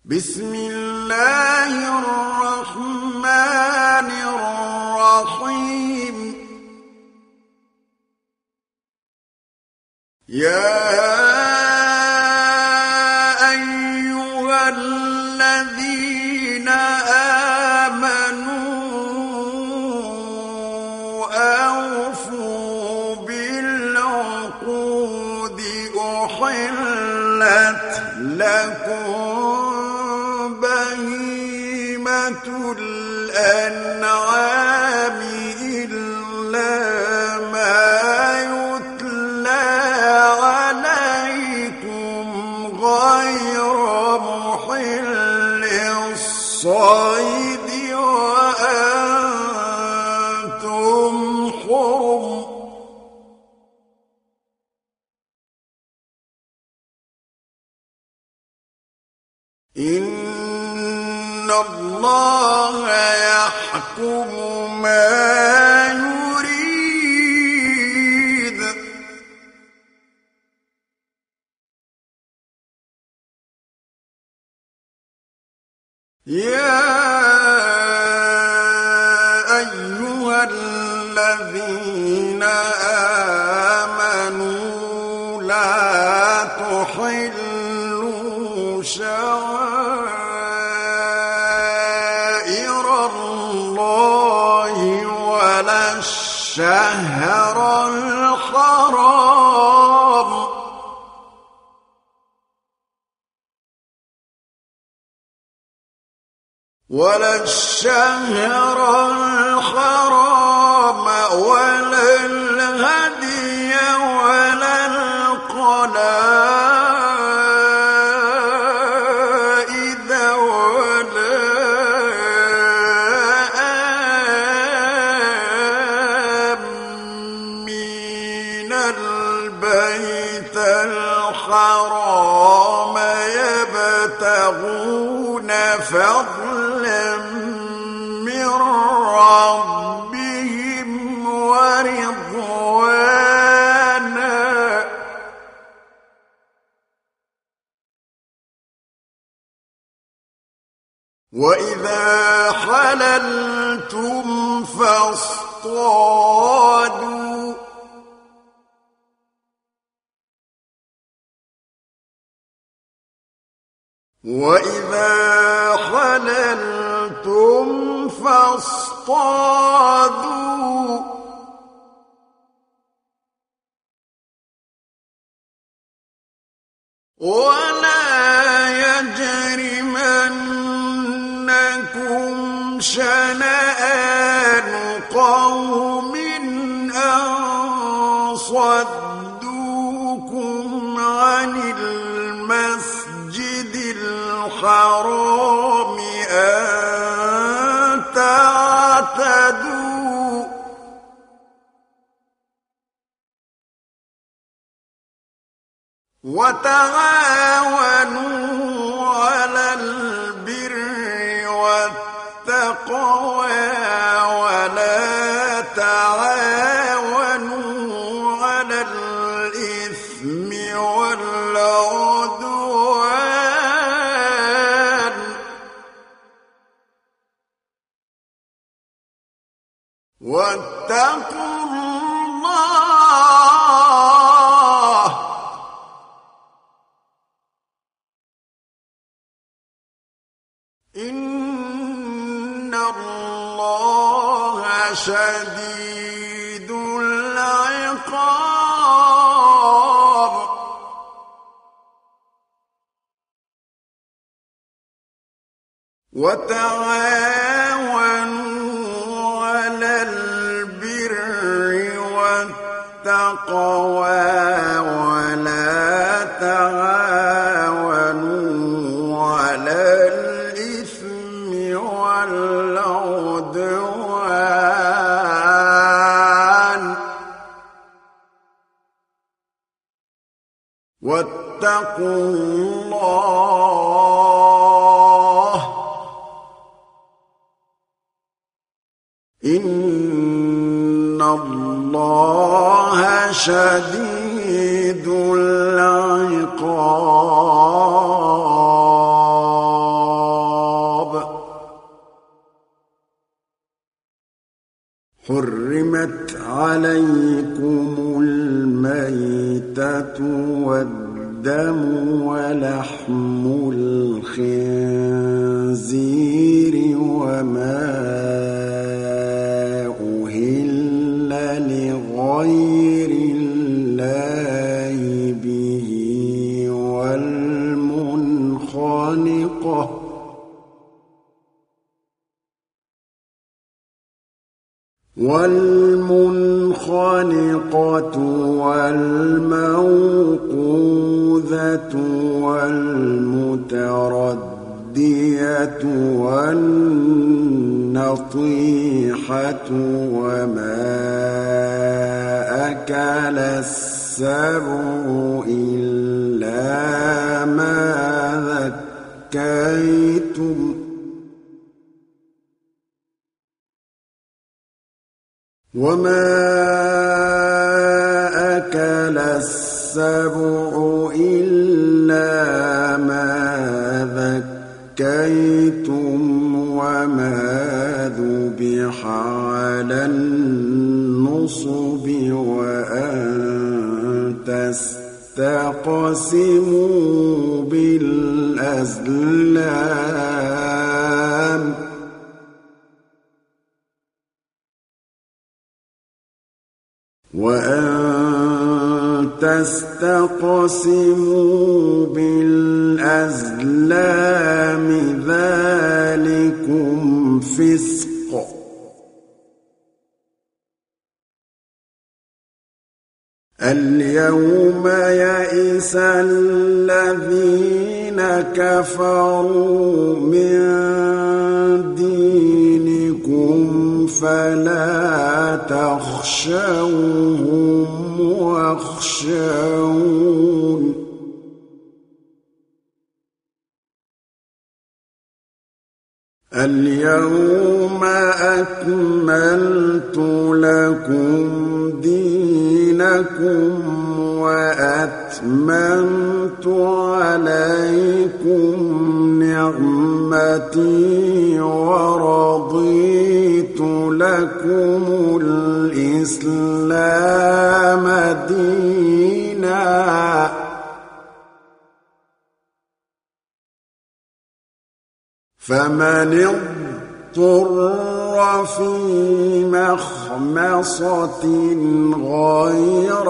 بسم الله الرحمن الرحيم يا أيها الذين آمنوا أوفوا بالعقود أحلت لكم الأنعام إلا ما يتلى عليكم غير محل الصيد وأنتم حرم إن الله يحكم ما يريد يا أيها الذين آمنوا لا تحلوا شعائر الله ولا الشهر الحرام ولا الهدي ولا القلائد ولا آمين البيت الحرام يبتغون فضلا من ربهم ورضوانا وإذا حللتم فاصطادوا ولا يجرمنكم شنآن قوم أن صدوكم عن المسجد الحرام أن تعتدوا وتعاونوا على البر والتقوى ولا تعاونوا على الإثم والعدوان واتقوا الله إن الله شديد العقاب وتعاونوا على البر والتقوى ولا تعاونوا على الإثم والعدوان واتقوا الله إن الله شديد العقاب حرمت عليكم الميتة والدم ولحم الخنزير وما أهل لغير الله به والمنخنقة والموقوذة والمتردية والنطيحة وما أكل السبع إلا ما ذكيتم وما أكل السبع إلا ما ذكيتم وما ذبح على النصب وأن تستقسموا بالأزلام وأن تستقسموا بالأزلام ذلكم فسق اليوم يئس الذين كفروا من دينكم فلا تخشوهم واخشون اليوم أكملت لكم دينكم وأتممت عليكم نعمتي ورضيت لكم الإسلام دينا فمن اضطر في مخمصة غير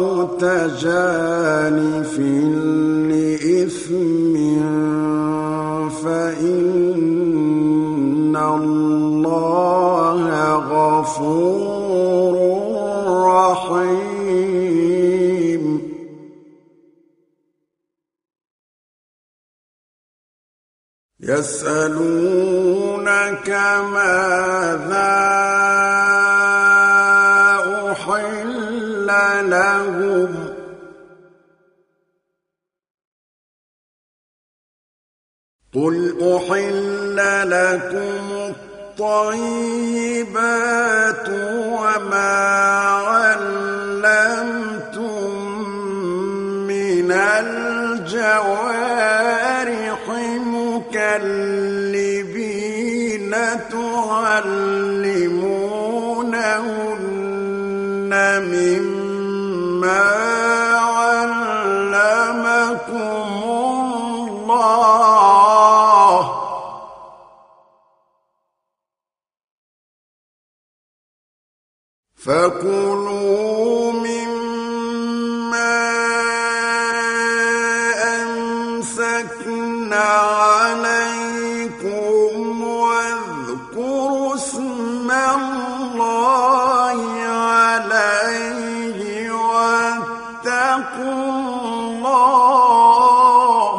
متجانف لإثم فإن الله غفور رحيم يسألونك ماذا أحل لهم قل أحل لكم الطيبات وما علمتم من الجوارح مكلبين تعلمونهن مما علمكم الله فكلوا مما أمسكنا عليكم واذكروا اسم الله عليه واتقوا الله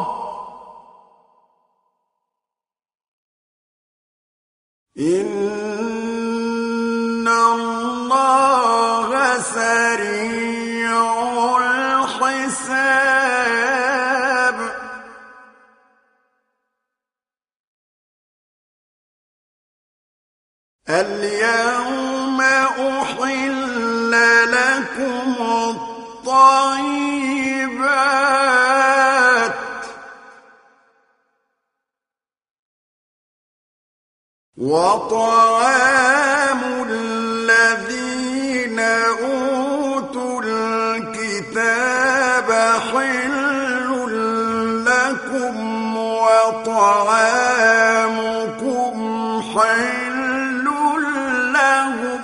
إن الله سريع الحساب اليوم أحل لكم الطيبات وطعام الذين الذين أوتوا الكتاب حل لكم وطعامكم حل لهم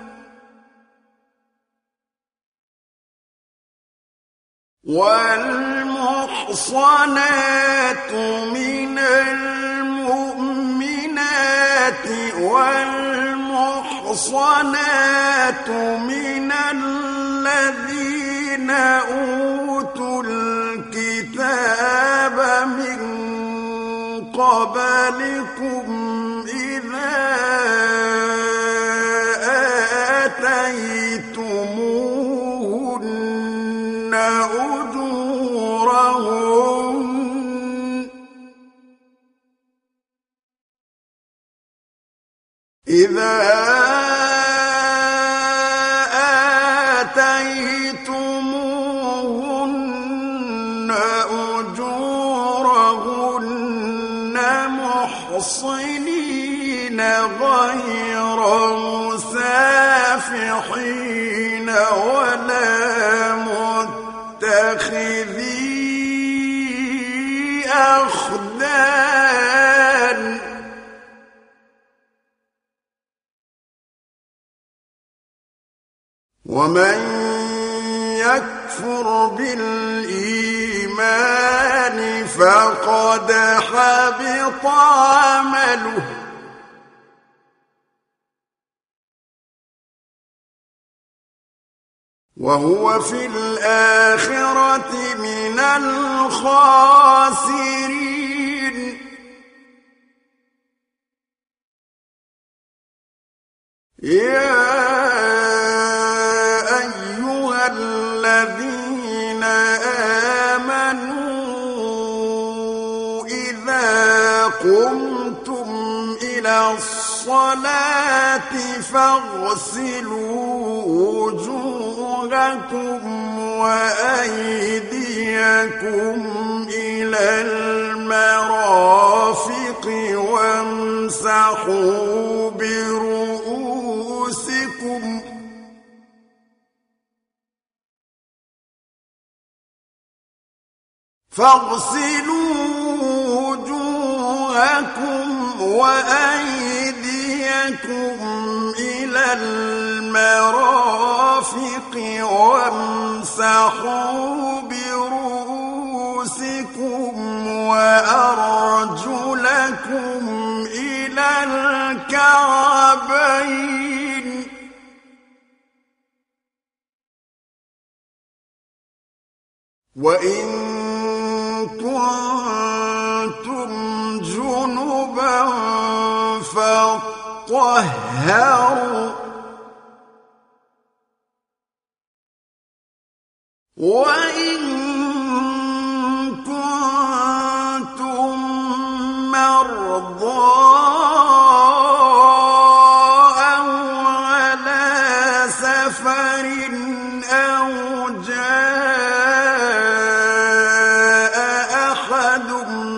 والمحصنات من المؤمنات والمحصنات من الذين أوتوا الكتاب من قبلكم إذا آتيتموهن أجورهن محصنين غير مسافحين ولا متخذي أخدان ومن يكفر بالإيمان فقد حبط عمله وهو في الآخرة من الخاسرين يا أيها الذين آمنوا إذا قمتم إلى الصلاة فاغسلوا وجوهكم وأيديكم إلى المرافق وامسحوا برؤوسكم فاغسلوا وجوهكم وأيديكم إلى المرافق وامسحوا برؤوسكم وأرجلكم إلى الكعبين وإن كنتم جنبا فاطهروا وإن كنتم مرضى أو على سفر أو جاء أحد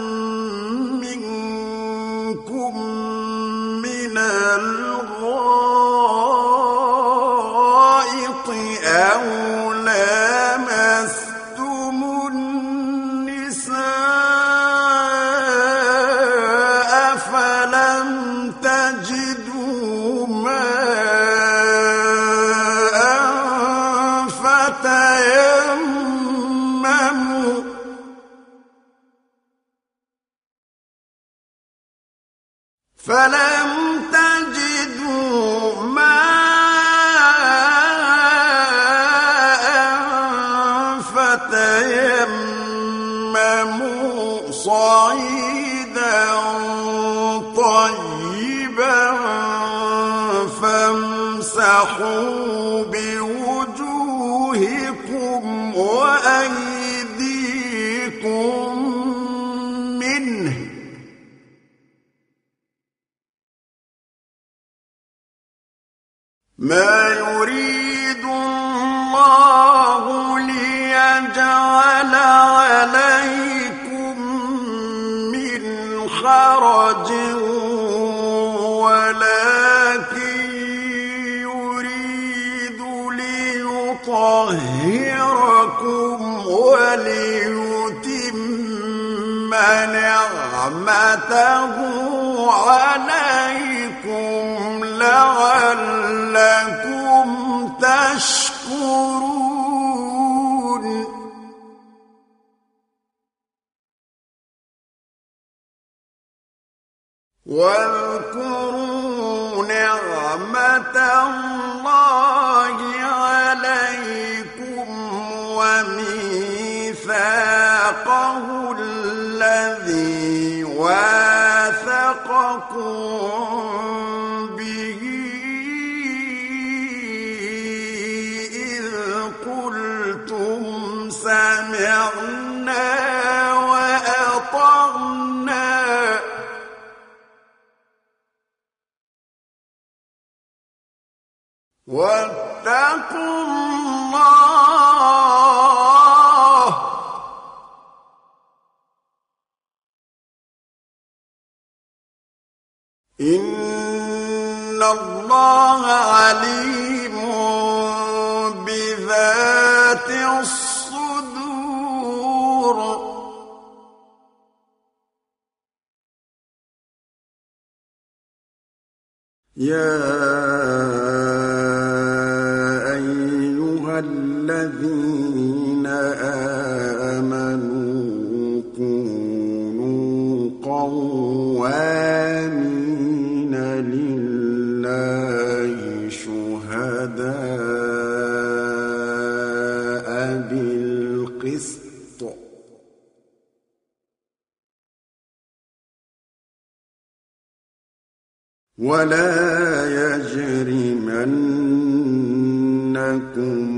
منكم من الغائط أو لامستم النساء فلم تجدوا ماء فتيمموا صعيدا طيبا فامسحوا بوجوهكم وأيديكم منه ما يريد الله ليجعل عليكم من حرج ولكن يريد نعمته عليكم لعلكم تشكرون واذكروا نعمة الله عليكم وميثاقه الذي واثقكم به إذ قلتم سمعنا وأطعنا واتقوا الله إن الله عليم بذات الصدور الذين آمنوا كونوا قوامين لله شهداء بالقسط ولا يجرمنكم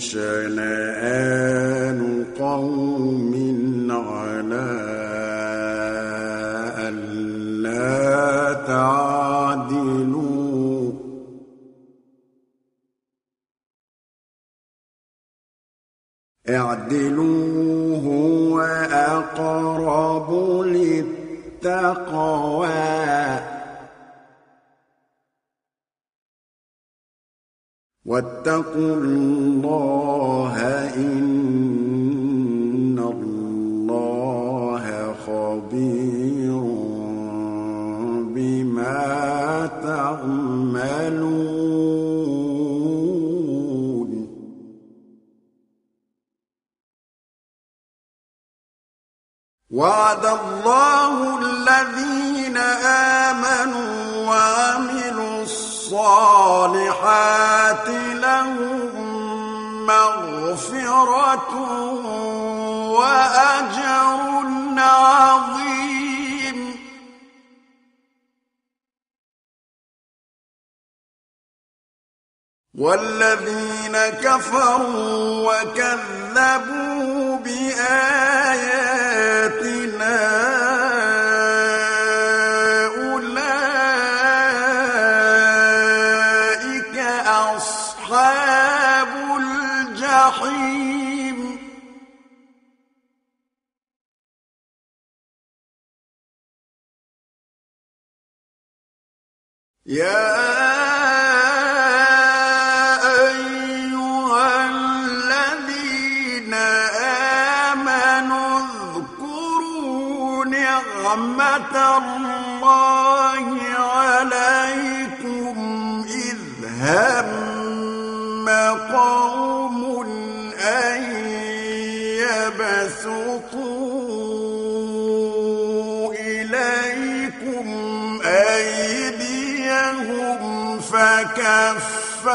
شنآن قوم على ألا تعدلوا اعدلوا هو أقرب للتقوى واتقوا الله إن الله خبير بما تعملون وعد الله الذين آمنوا وعملوا الصالحات لهم مغفرة وأجر عظيم والذين كفروا وكذبوا بآياتنا أولئك أصحاب الجحيم يا أيها الذين آمنوا اذكروا نعمة الله عليكم إذ هم قوم أن يبسطوا إليكم أيديهم فكف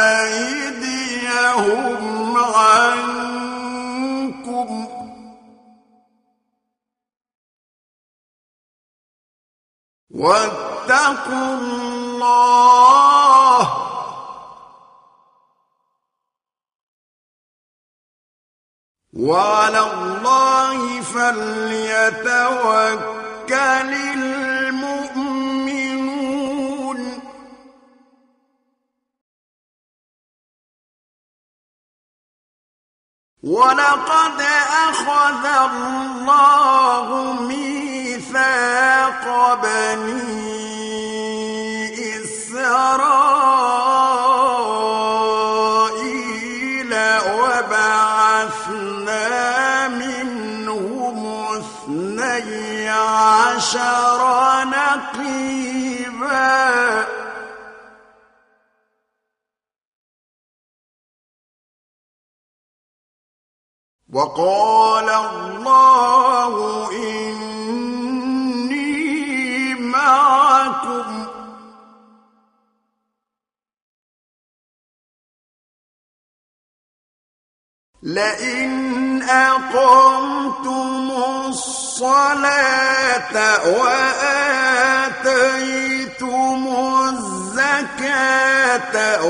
أيديهم عنكم واتقوا الله وعلى الله فليتوكل المؤمنون ولقد أخذ الله ميثاق بني إسرائيل وبعثنا منهم 12 12 نقيبا وقال الله إني معكم لئن أقمتم الصلاة وآتيتم الزكاة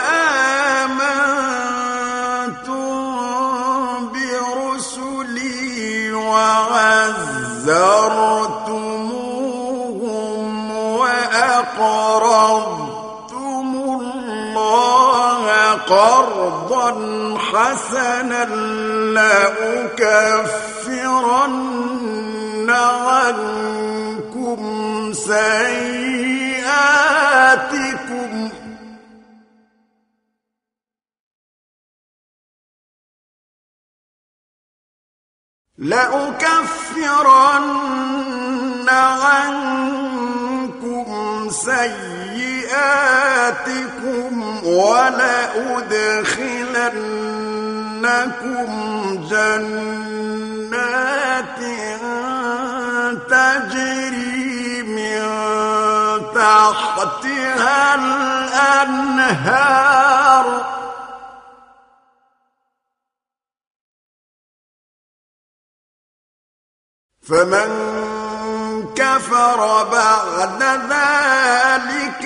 وآمنتم برسلي وعزرتموهم وأقرضتم الله قرضا حسنا لأكفرن عنكم سيئاتكم ولأدخلنكم جنات تجري من تحتها الأنهار فمن كفر بعد ذلك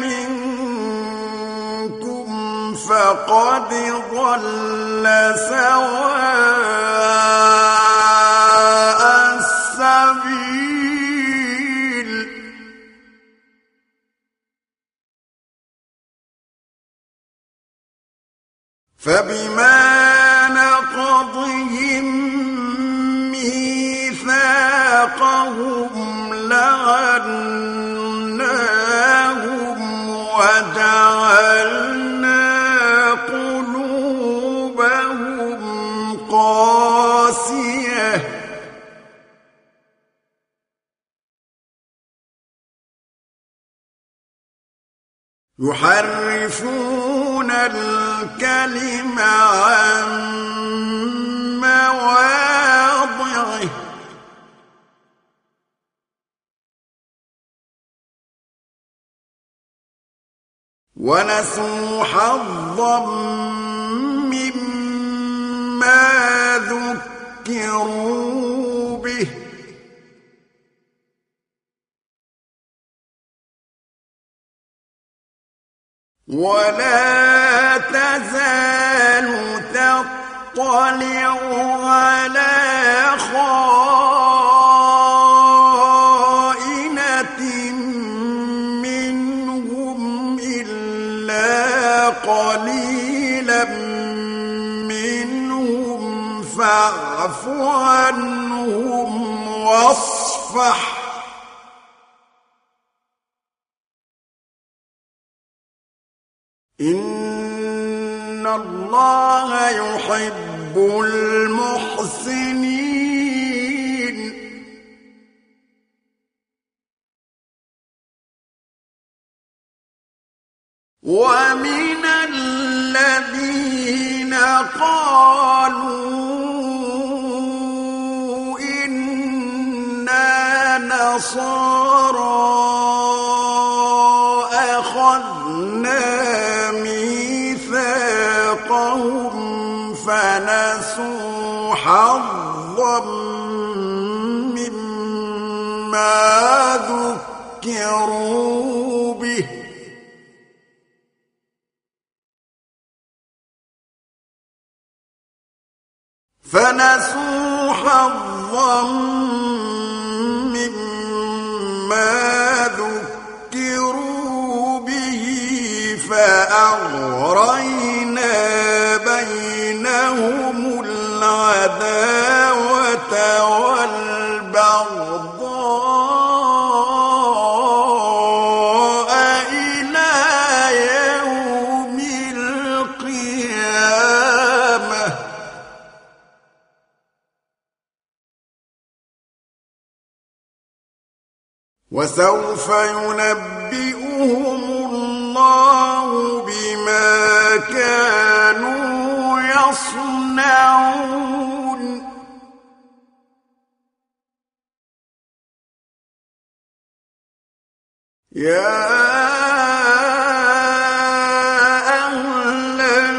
منكم فقد ضل سواء السبيل فبما نقضهم ميثاقهم لعناهم وجعلنا قلوبهم قاسية يحرفون الكلم عن مواضعه ونسوا حظا مما ذكروا به ولا تزال تطلع على خائنة منهم إلا قليلا منهم فاعف عنهم واصفح إن الله يحب المحسنين ومن الذين قالوا إنا نصارى أخذنا ميثاقهم فنسوا حظا مما ذكروا به فأغرينا بينهم العداوة وسوف ينبئهم الله بما كانوا يصنعون يا أهل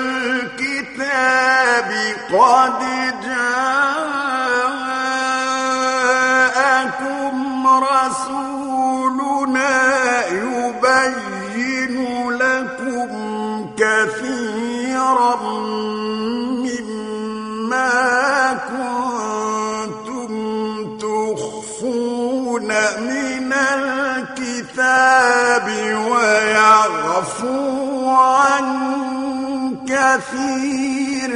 الكتاب قد جاءكم رسولنا يبين لكم كثيرا مما كنتم تخفون من الكتاب ويعفو عن كثير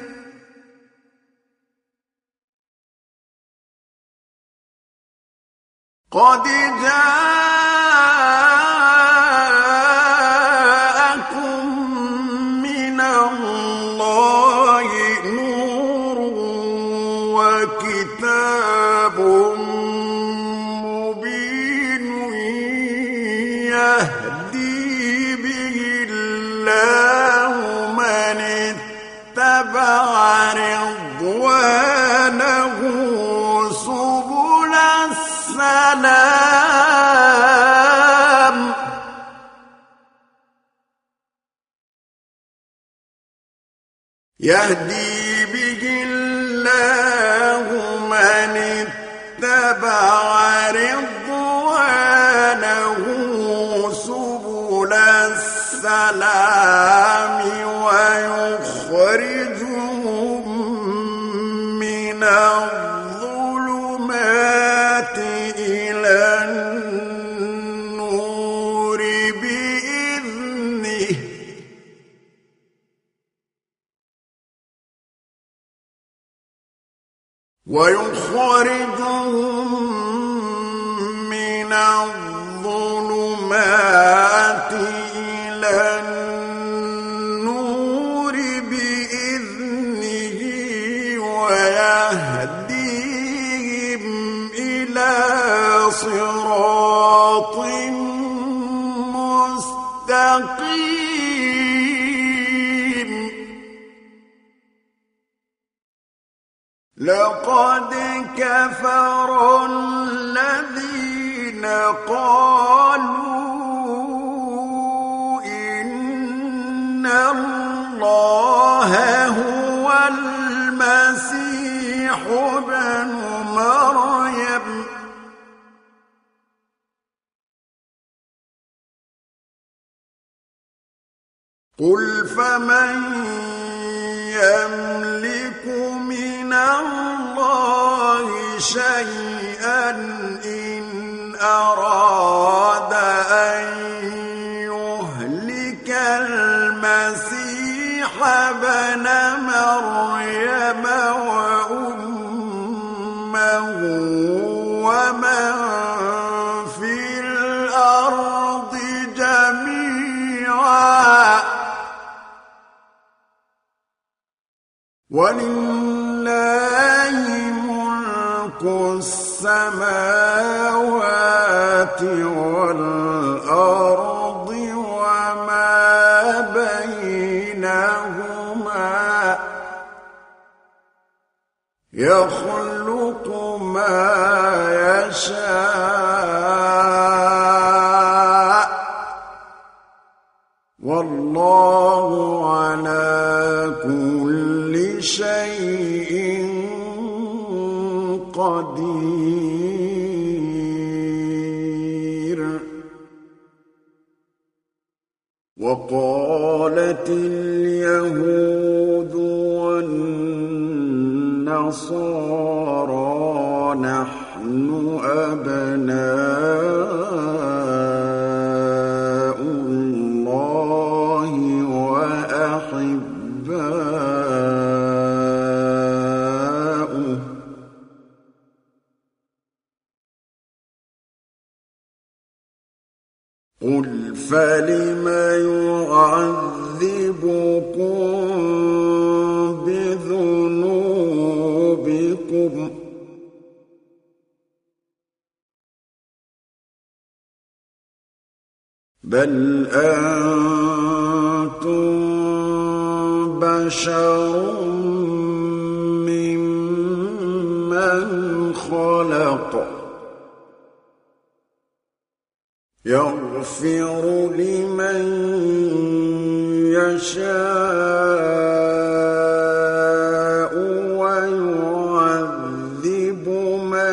قد جاءكم من الله نور وكتاب مبين يهدي به الله من اتبع رضوانه سبل السلام يهدي به الله من اتبع رضوانه سبل السلام ويخرجهم من الظلمات إلى النور بإذنه ويهديهم إلى صراط مستقيم لقد كفر الذين قالوا إن الله هو المسيح ابن مريم قل فمن يملك من الله شيئا إن أراد أن يهلك المسيح ابن مريم وأمه ومن في الأرض جميعا ولله ملك السماوات والأرض وما بينهما يخلق ما يشاء والله على كل شيء قدير وقالت اليهود والنصارى نحن أبناء الله وأحباؤه قل فلم يعذبكم بذنوبكم بل أنتم بشر ممن خلق يغفر لمن يشاء ويعذب من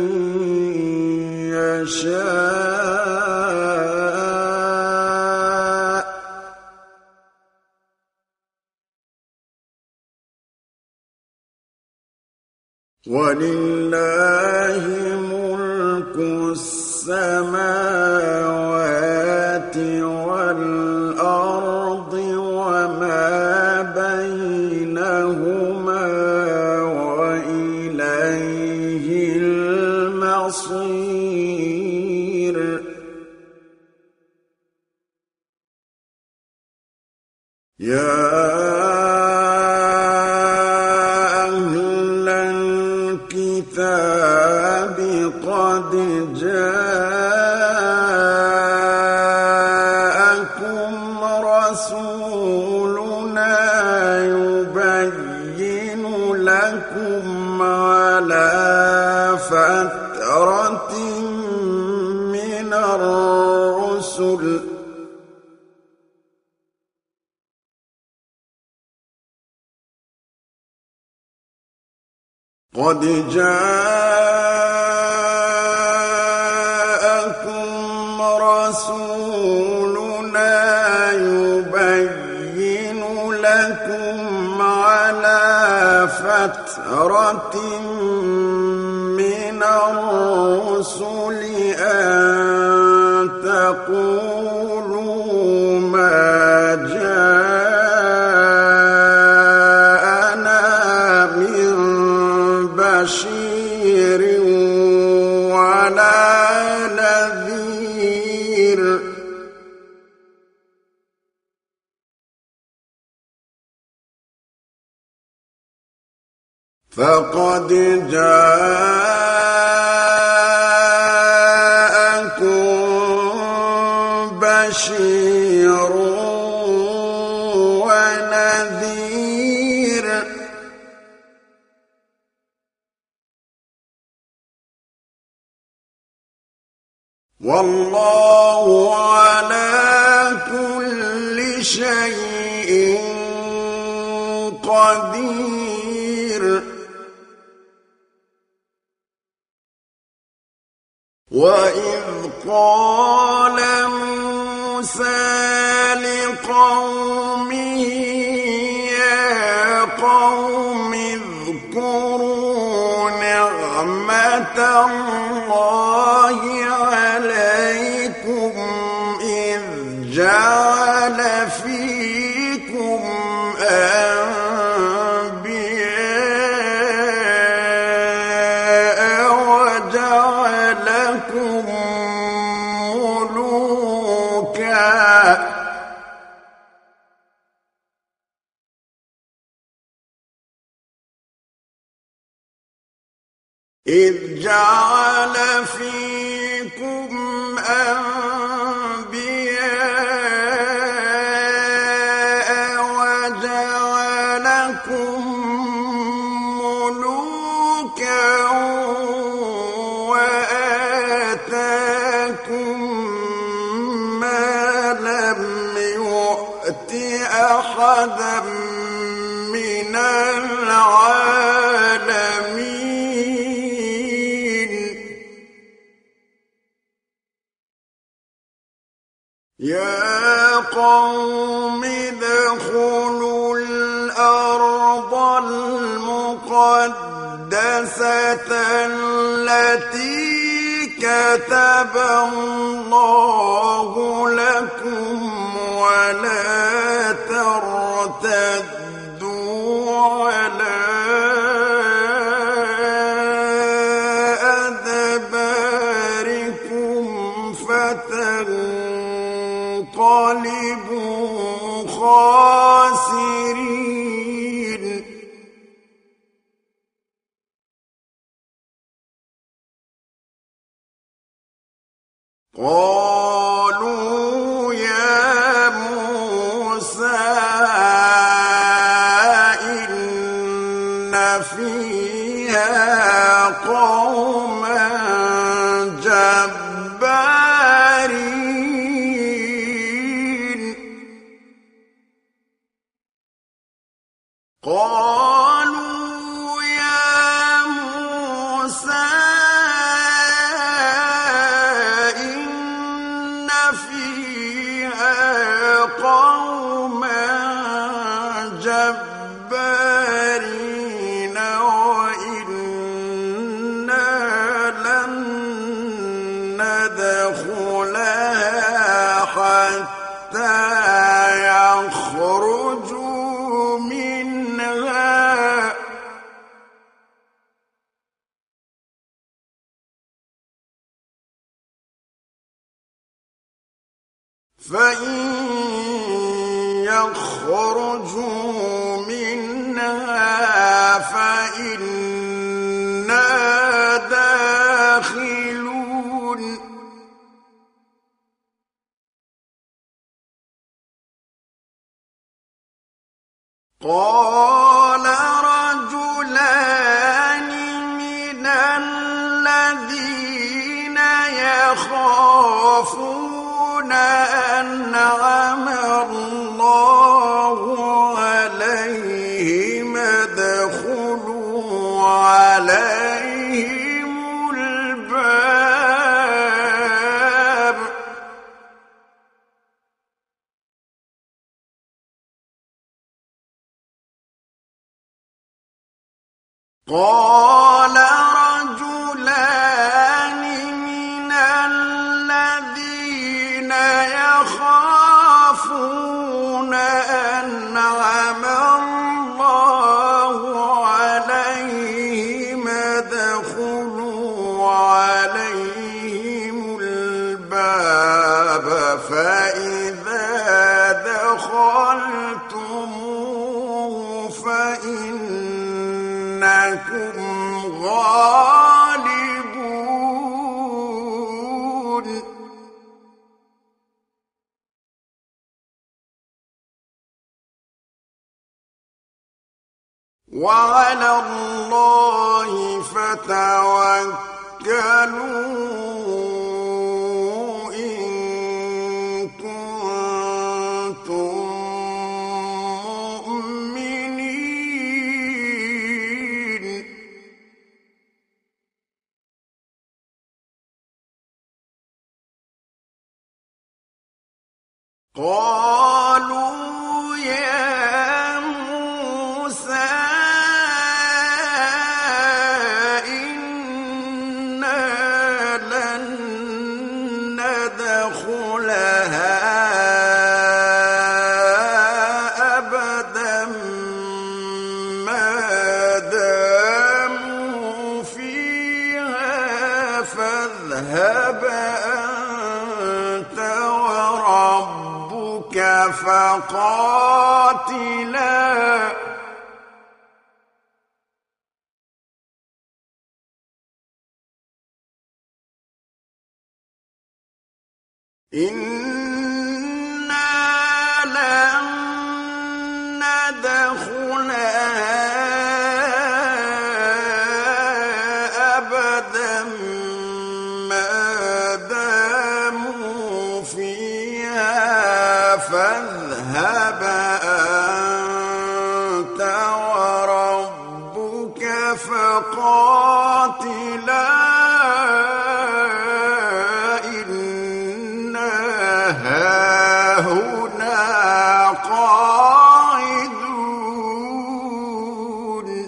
يشاء ولله ملك السماوات والأرض وما بينهما وإليه المصير يا أهل الكتاب قد جاءكم رسولنا يبين لكم على فترة من الرسل قد جاءكم رسولنا يبين لكم على فترة من الرسل أن تقولوا ما جاءنا من بشير ولا نذير فقد جاءكم بشير ونذير والله على كل شيء قدير وإذ قال موسى لقومه يا قوم اذكروا نعمة الله عليكم إذ جعل فيكم أنبياء وجعلكم ملوكا إذ جعل فيكم أنبياء وجعلكم ملوكا وآتاكم ما لم يؤت أحدا من العالمين يا قوم ادخلوا الأرض المقدسة التي كتب الله لكم ولا ترتدوا على أدباركم فتنقلبوا خاسرين قالوا الجبارين قالوا يا موسى إن فيها قوما جبارين وإنا لن ندخلها حتى يخرجوا منها فإن يخرجوا منها فإنا داخلون قال رجلان من الذين يخافون أنعم الله عليهم ادخلوا عليهم الباب قال رجلان من الذين يخافون أنعم الله عليهم ادخلوا عليهم الباب فإذا دخلتموه فإنكم غالبون وعلى الله فتوكلوا إن كنتم مؤمنين قالوا يا موسى إنا لن ندخلها أبدا ما داموا فيها فاذهب أنت وربك فقاتلا إنا لن ندخلها أبدا ما داموا فيها فاذهب أنت وربك فقاتلا هاهنا قاعدون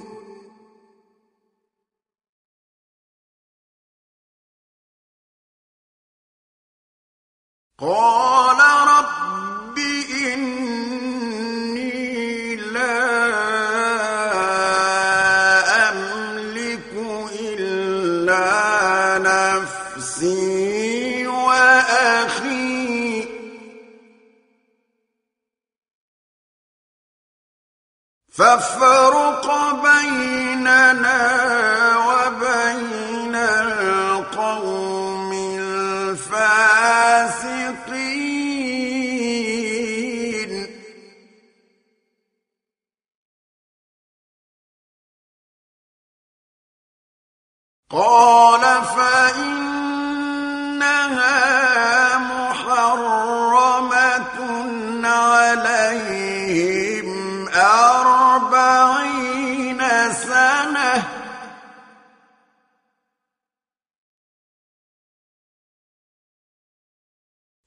قال رب إني لا أملك إلا نفسي وأخي فافرق بيننا وبين القوم الفاسقين قال فإنك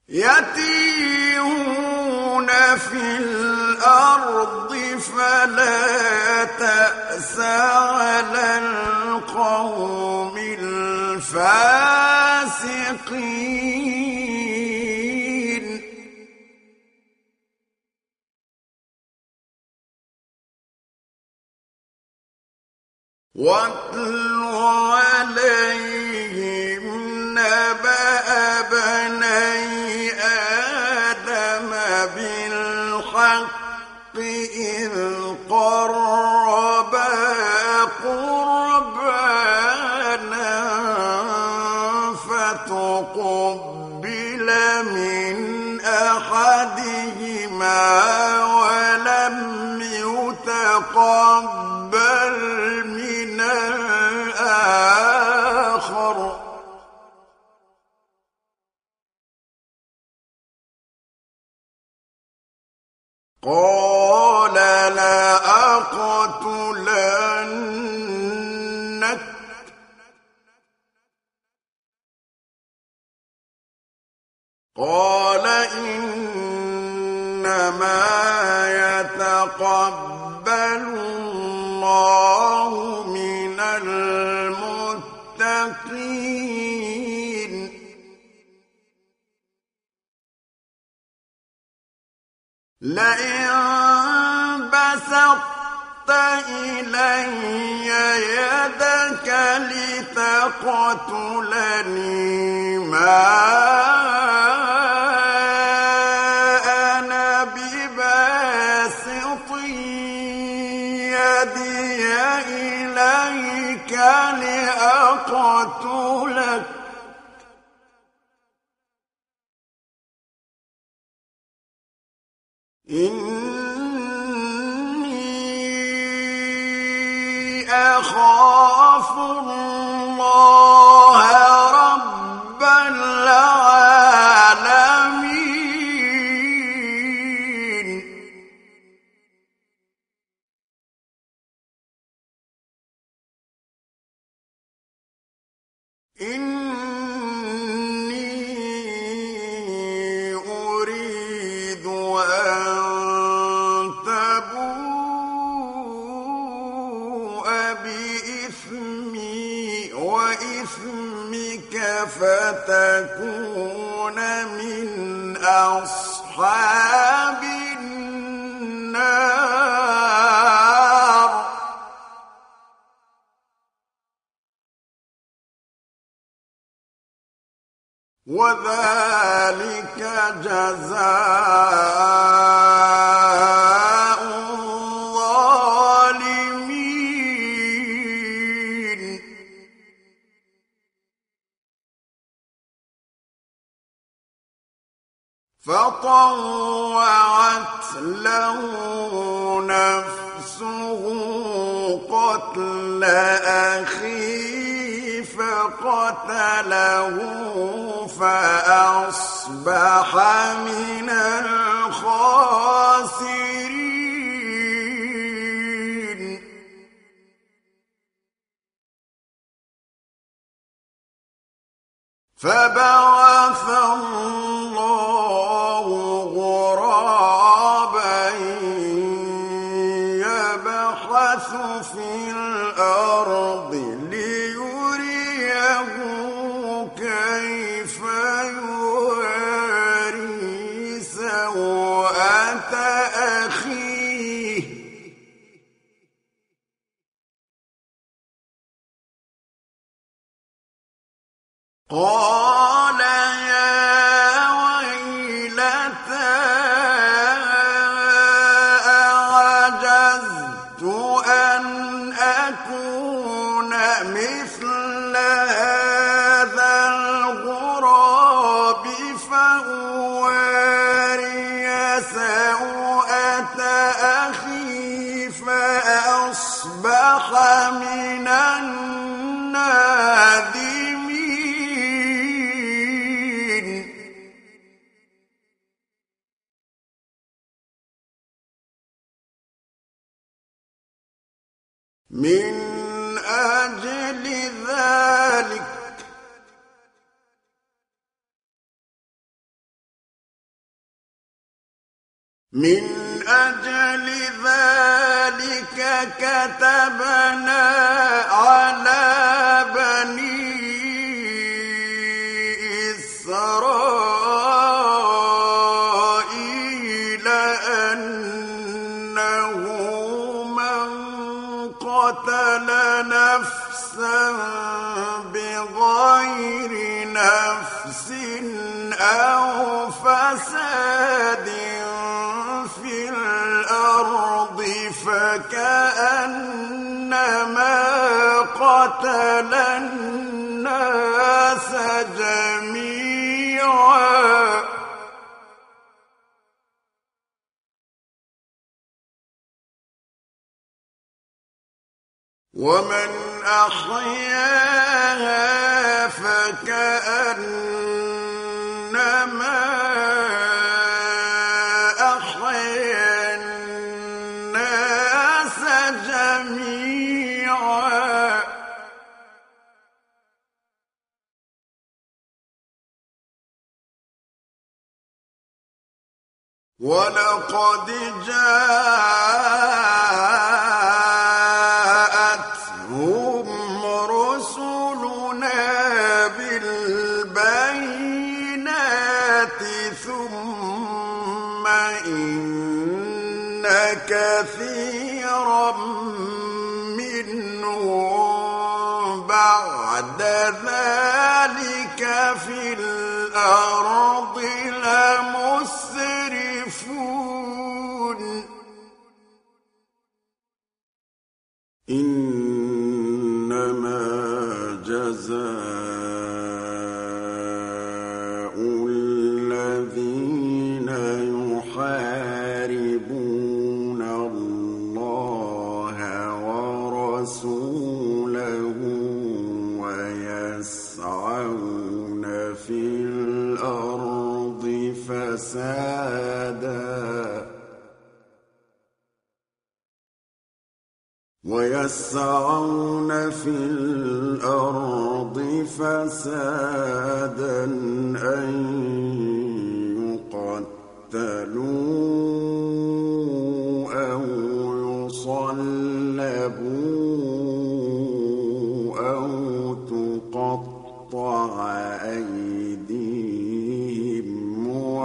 يتيهون في الأرض فلا تأس على القوم الفاسقين واتل عليهم نبأ بني آدم بالحق إذ قربا قربانا فتقبل من أحدهما ولم يتقبل من الآخر قال لأقتلنك قال إنما يتقبل الله من المتقين لئن بسطت إلي يدك لتقتلني ما أنا بباسط يدي إليك لأقتلك إني أخاف الله رب العالمين إني أريد أن تبوء بإثمي وإثمك فتكون من أصحاب النار وذلك جزاء الظالمين فطوعت له نفسه قتل أخيه فقتله فأصبح من الخاسرين فبعث الله غرابا يبحث في الأرض ليريه كيف يواري سوءة أخيه قال يا ويلتى أعجزت أن أكون مثل هذا الغراب فأواري سوءة أخي فأصبح من النادمين من أجل ذلك من أجل ذلك كتبنا على بني إسرائيل أنه من قتل نفسا بغير نفس أو فساد في الأرض فكأنما قتل الناس جميعا ومن أحياها فكأنما أحيا الناس جميعا ولقد جاءتهم رسلنا بالبينات ثم إن كثيرا منهم بعد ذلك في الأرض لمسرفون إنما جزاء الذين يحاربون الله ورسوله ويسعون في الأرض فسادا أن يقتلوا أو يصلبوا أو تقطع أيديهم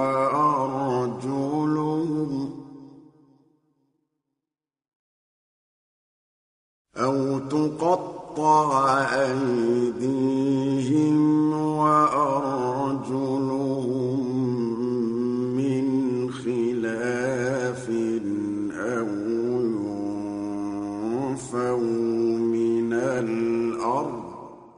وأرجلهم من خلاف أو ينفوا من الأرض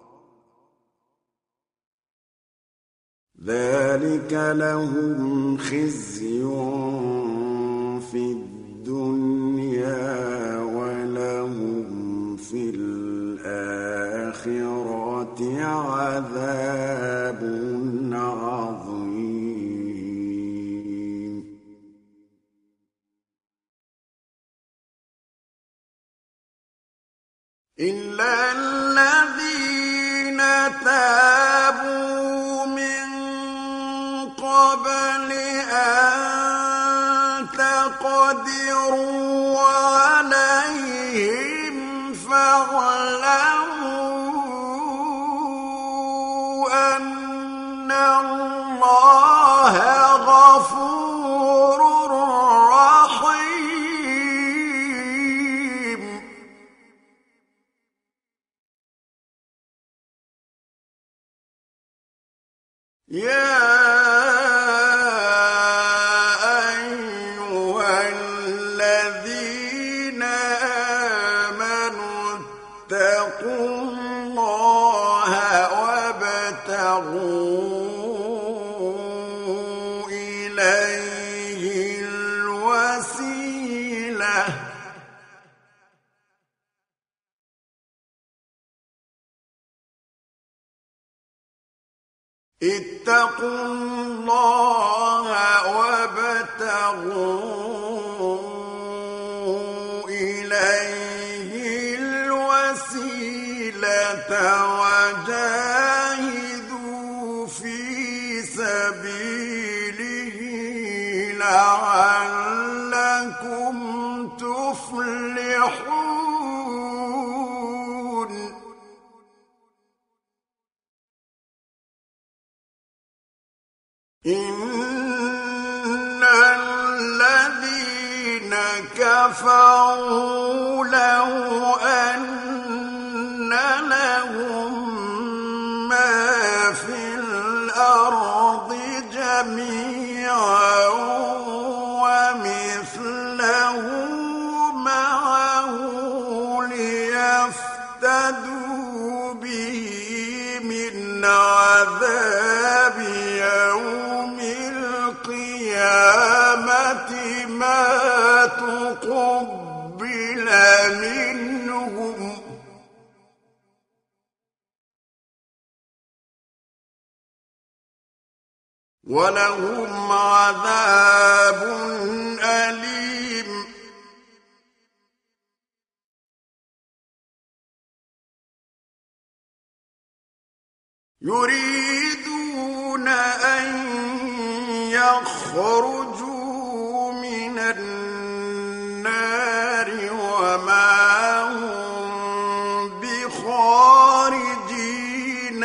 ذلك لهم خزي في الدنيا ولهم في الآخرة عذاب عظيم إلا الذين تابوا من قبل أن تقدروا عليهم فاعلموا أن الله غفور رحيم يا أيها الذين آمنوا اتقوا الله وابتغوا إليه الوسيلة اتقوا الله وابتغوا إليه الوسيلة وجاهدوا في سبيله لعلكم إن الذين كفروا لو أن لهم ما في الأرض جميعا ومثله معه ليفتدوا به من عذاب يوم القيامة ما تقبل منهم ولهم عذاب أليم يريدون أن يخرجوا من النار وما هم بخارجين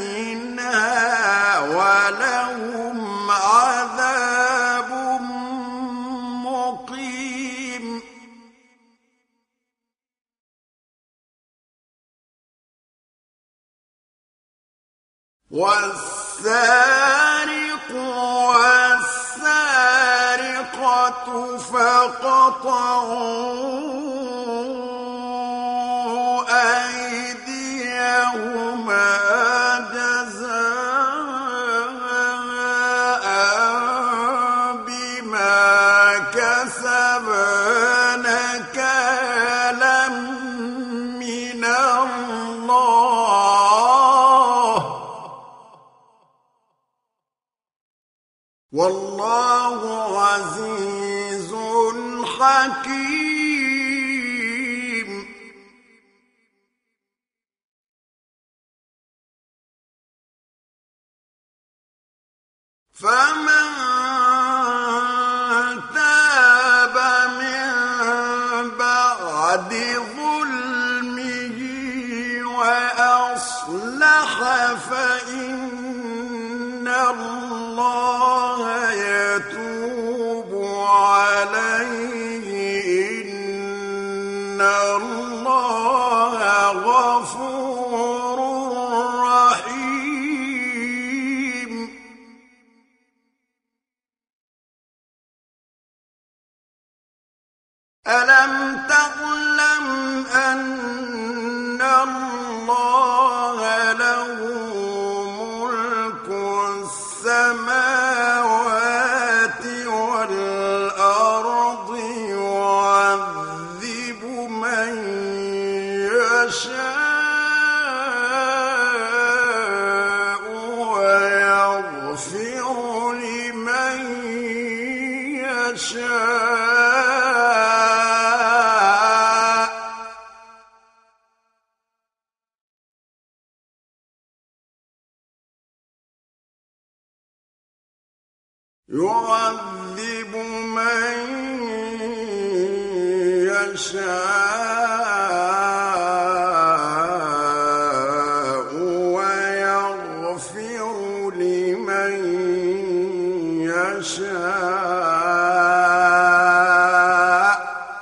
منها ولهم عذاب مقيم والسارق والسارقة فاقطعوا أيديهما جزاء بما كسبا نكالا من الله والله عزيز حكيم فمن تاب من بعد ظلمه وأصلح فإن الله يتوب عليه إن الله غفور رحيم ألم تعلم أن الله له ملك السماوات والأرض يعذب من يشاء ويغفر لمن يشاء يعذب من يشاء ويغفر لمن يشاء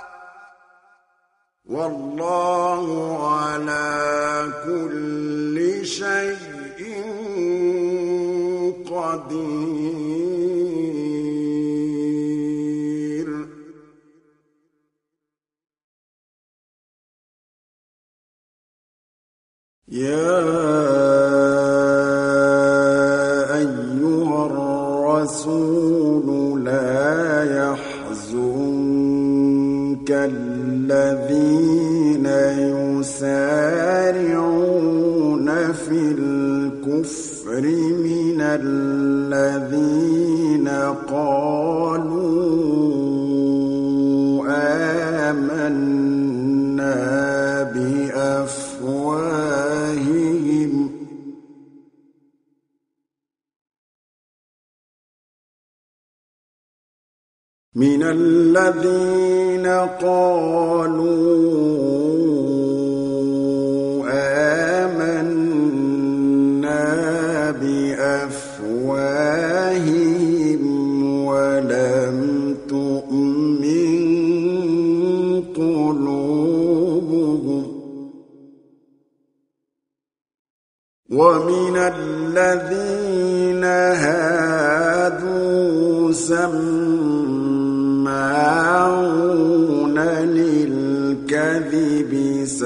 والله على كل شيء قدير يا أيها الرسول لا يحزنك الذين يسارعون في الكفر من الذين قالوا آمنا بأفواههم من الذين قالوا آمنا بأفواههم سماعون للكذب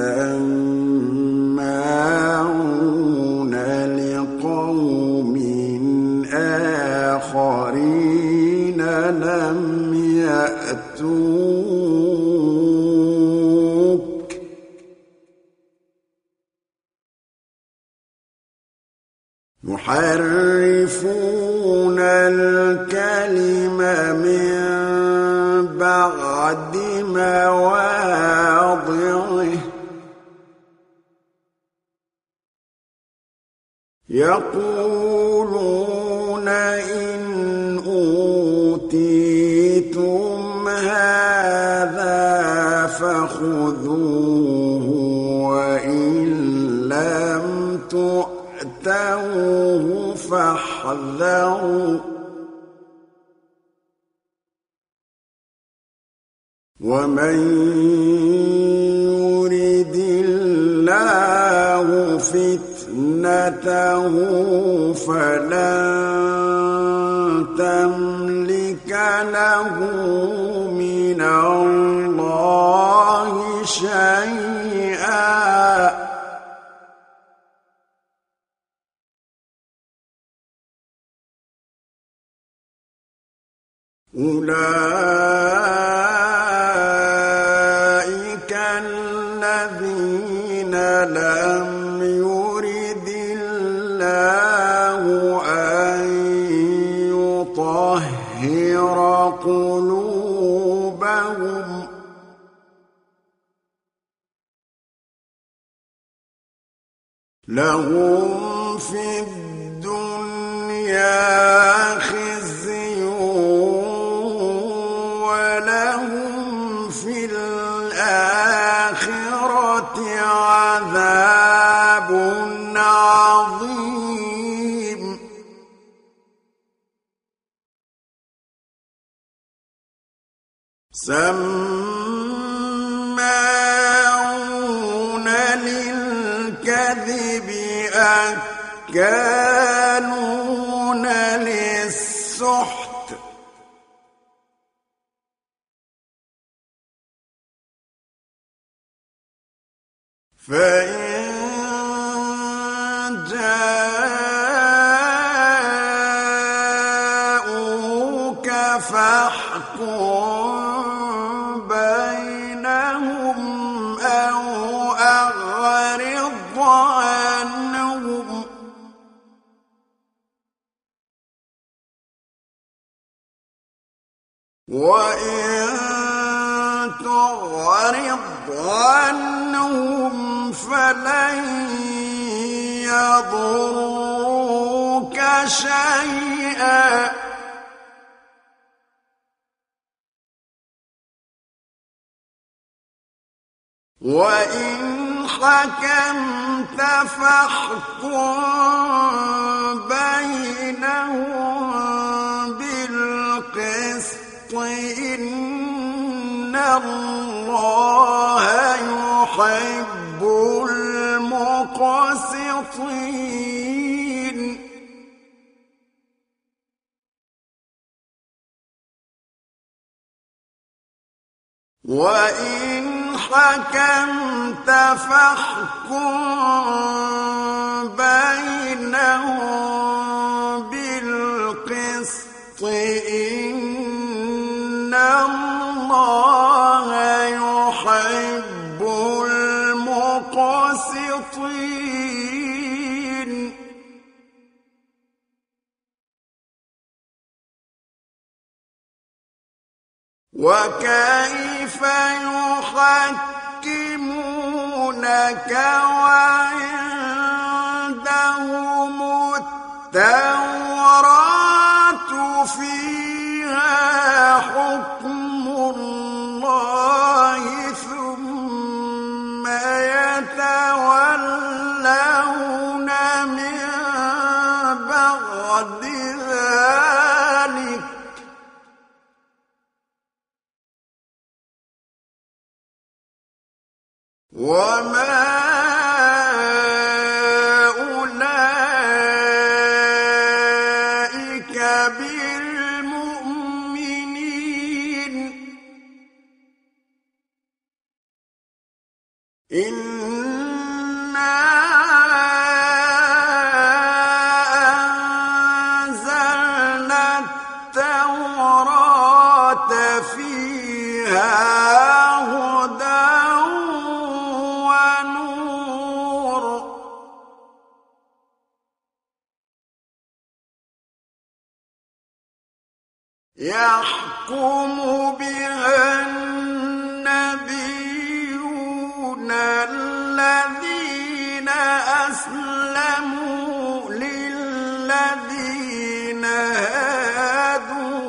سماعون لقوم آخرين لم يأتوك يحرفون الكلم من بعد مواضعه يقولون إن أوتيتم هذا فخذوه وإن لم تؤتوه فاحذروا ومن يرد الله فتنته فلن تملك له من الله شيئا أولئك الذين لم يرد الله أن يطهر قلوبهم لهم في الدنيا خزي ولهم في الآخرة عذاب عظيم سماعون للكذب أكالون للسحت فإن جاءوك فاحكم بينهم أو أعرض عنهم وإن تعرض عنهم فلن يضروك شيئا وإن حكمت فاحكم بينهم بالقسط إن الله يحب المقسطين وإن حكمت فاحكم بينهم بالقسط إن الله يحب المقسطين وكيف يحكمونك وعندهم التوراة فيها حكم الله ثم يتولون من بعد ذلك وما أولئك بالمؤمنين إنا أنزلنا التوراة فيها هدى ونور يحكم بها النبيون الذين أسلموا للذين هادوا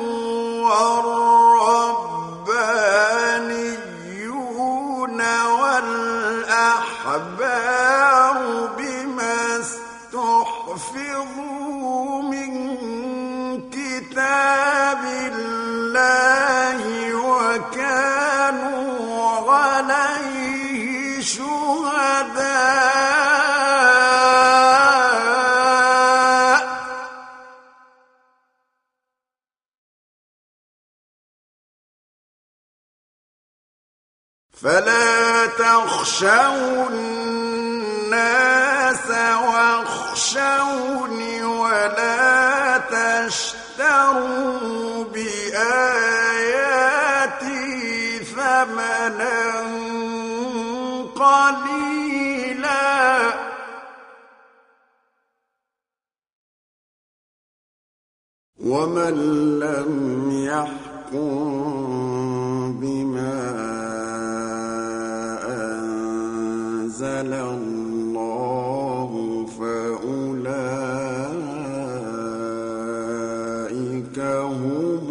والربانيون والأحبار بما استحفظوا من كتاب الله وكانوا عليه شهداء فلا تخشوا الناس واخشوني ولا تشتروا بآياتي ثمنا قليلا ومن لم يحكم بما أنزل الله فأولئك هم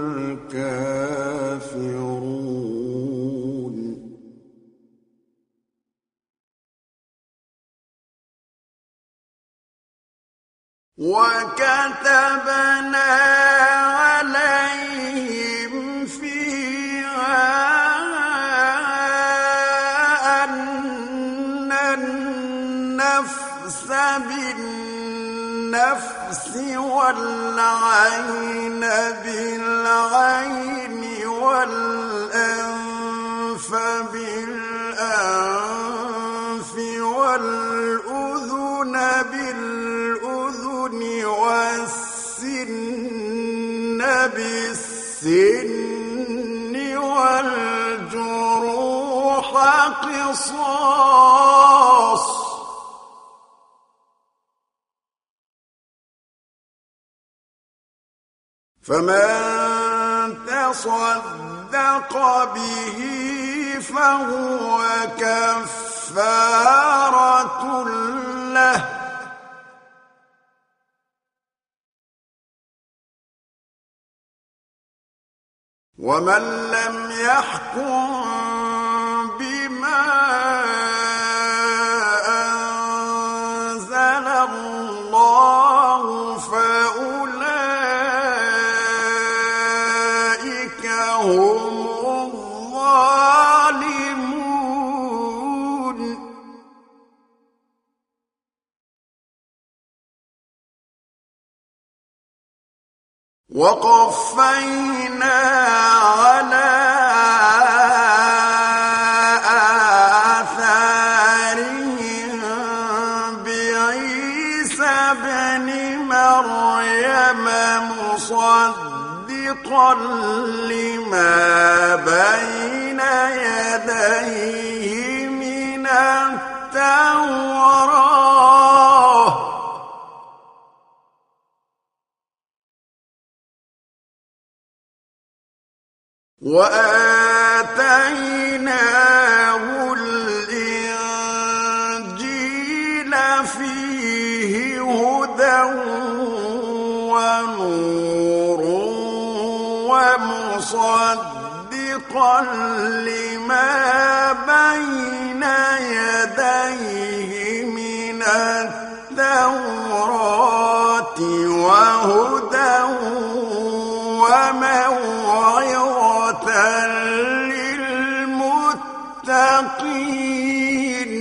الكافرون وكتبنا عليهم فيها أن النفس بالنفس والعين بالعين والأنف بالأنف والأذن بالأذن والسن بالسن والجروح قصاص فمن تصدق به فهو كفارة له ومن لم يحكم بما أنزل الله فأولئك هم الظالمون وقفينا على آثارهم بعيسى ابن مريم مصدقا لما بين يديه من التوراة وآتيناه الإنجيل فيه هدى ونور ومصدقا لما بين يديه من التوراة وهدى وموعظة للمتقين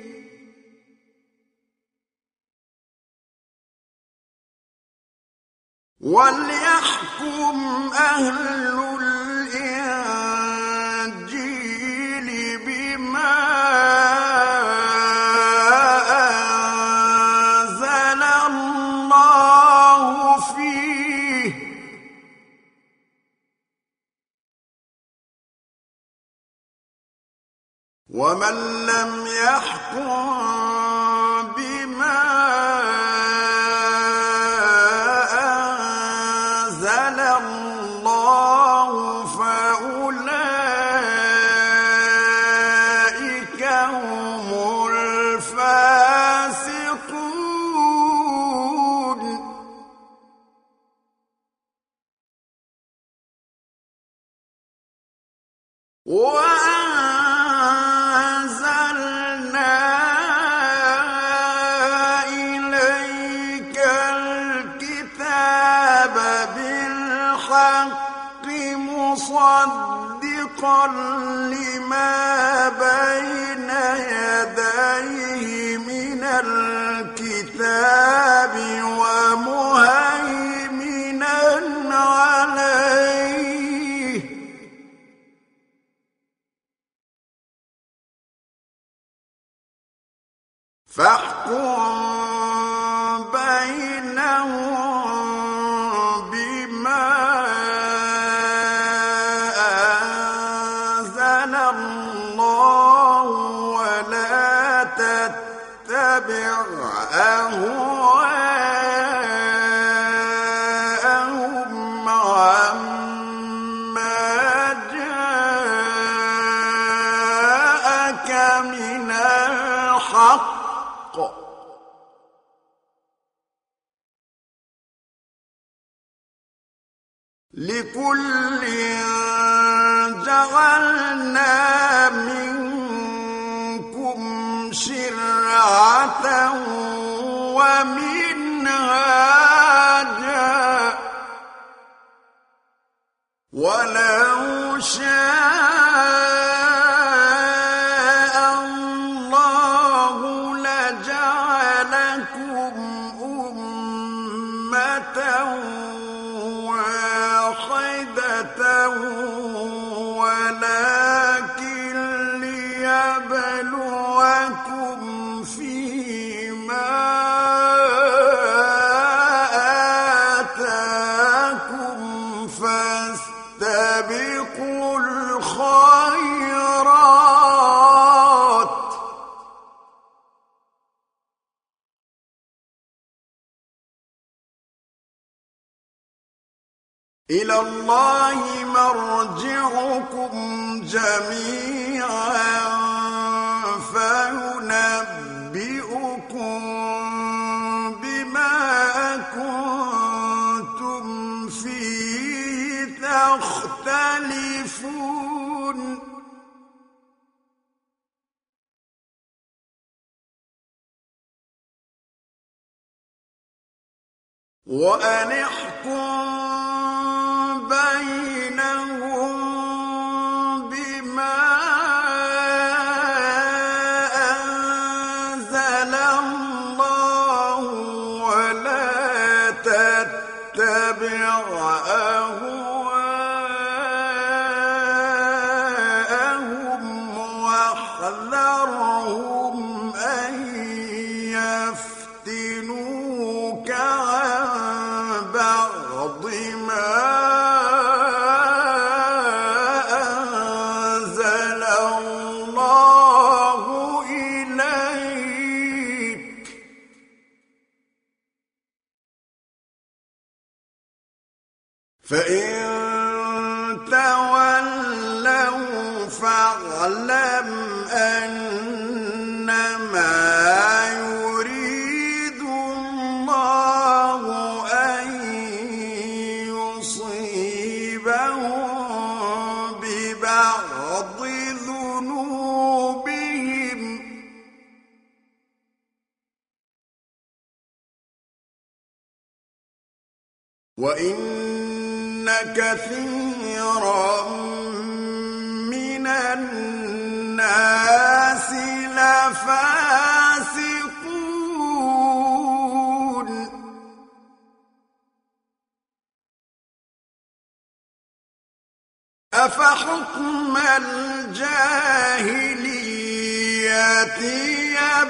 وليحكم أهل الإنجيل بما فيه ومن لم يحكم بما أنزل الله فأولئك هم الفاسقون وأنزلنا إليك الكتاب بالحق مصدقا لما بين يديه من الكتاب ومهيمنا عليه فاحكم بينهم بما أنزل الله ولا تتبع أهواءهم عما جاءك من الحق لكل جعلنا منكم شرعة ومنهاجا ولو شاء الله لجعلكم أمة واحدة ولكن ليبلوكم فيما آتاكم فاستبقوا الخيرات إلى الله مرجعكم جميعا فينبئكم بما كنتم فيه تختلفون وأن احكم بينهم بما أنزل الله ولا تتبع أهواءهم واحذرهم أن يفتنوك عن بعض ما أنزل الله إليك فإن تولوا فاعلم أنما يريد الله أن يصيبهم ببعض ذنوبهم وإن كثيرا من الناس لفاسقون أفحكم الجاهلية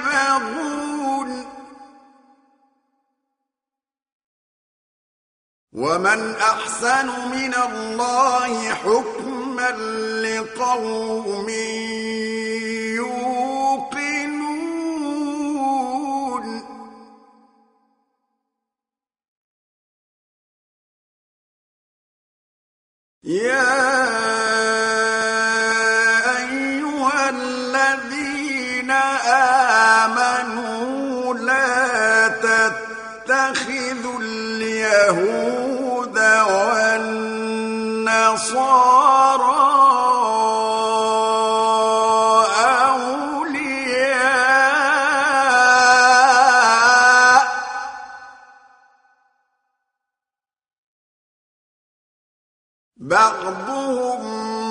يبغون ومن أحسن من الله حكما لقوم يوقنون يا أيها الذين آمنوا لا تتخذوا اليهود والنصارى أولياء بعضهم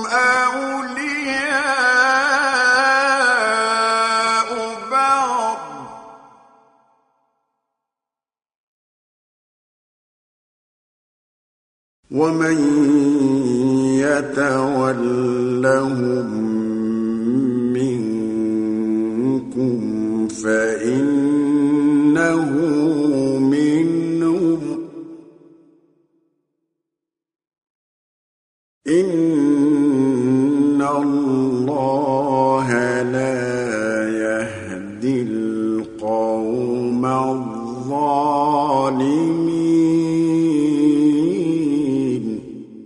أولياء بعض ومن يتولهم منكم فإنه منهم إن الله لا يهدي القوم الظالمين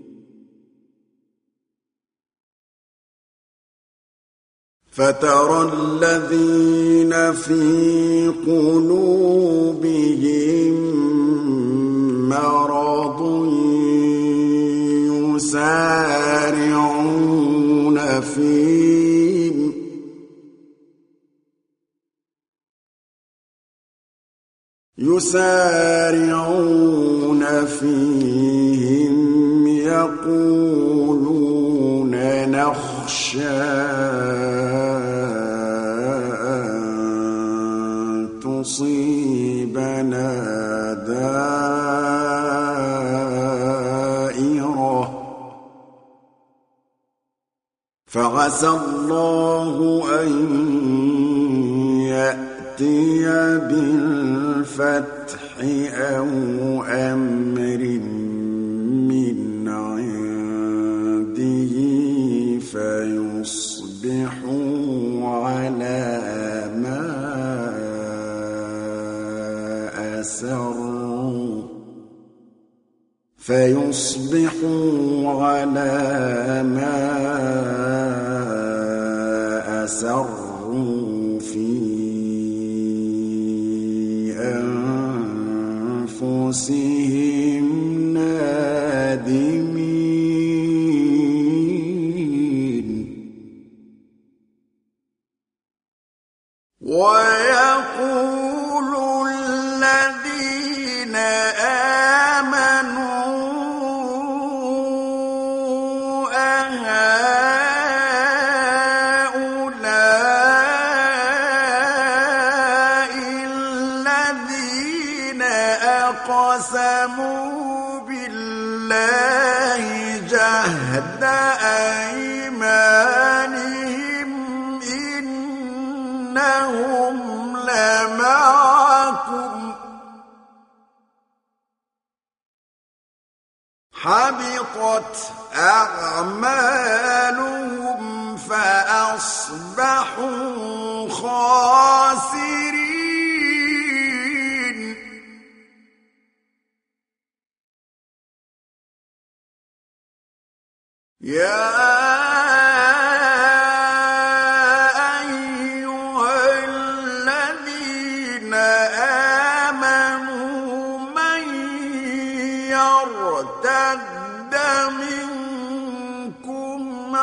فترى الذين في قلوبهم مرض يسارعون فيهم يقولون نخشى أن تصيبنا دائرة فعسى الله أن يأتي بالفتح أو أمر من عنده فيصبحوا على ما أسروا في أنفسهم نادمين ويقول الذين آمنوا أهؤلاء الذين أقسموا بالله جهد أيمانهم إنهم لمعكم حبطت أعمالهم فأصبحوا خاسرين يا أيها الذين آمنوا من يرتد منكم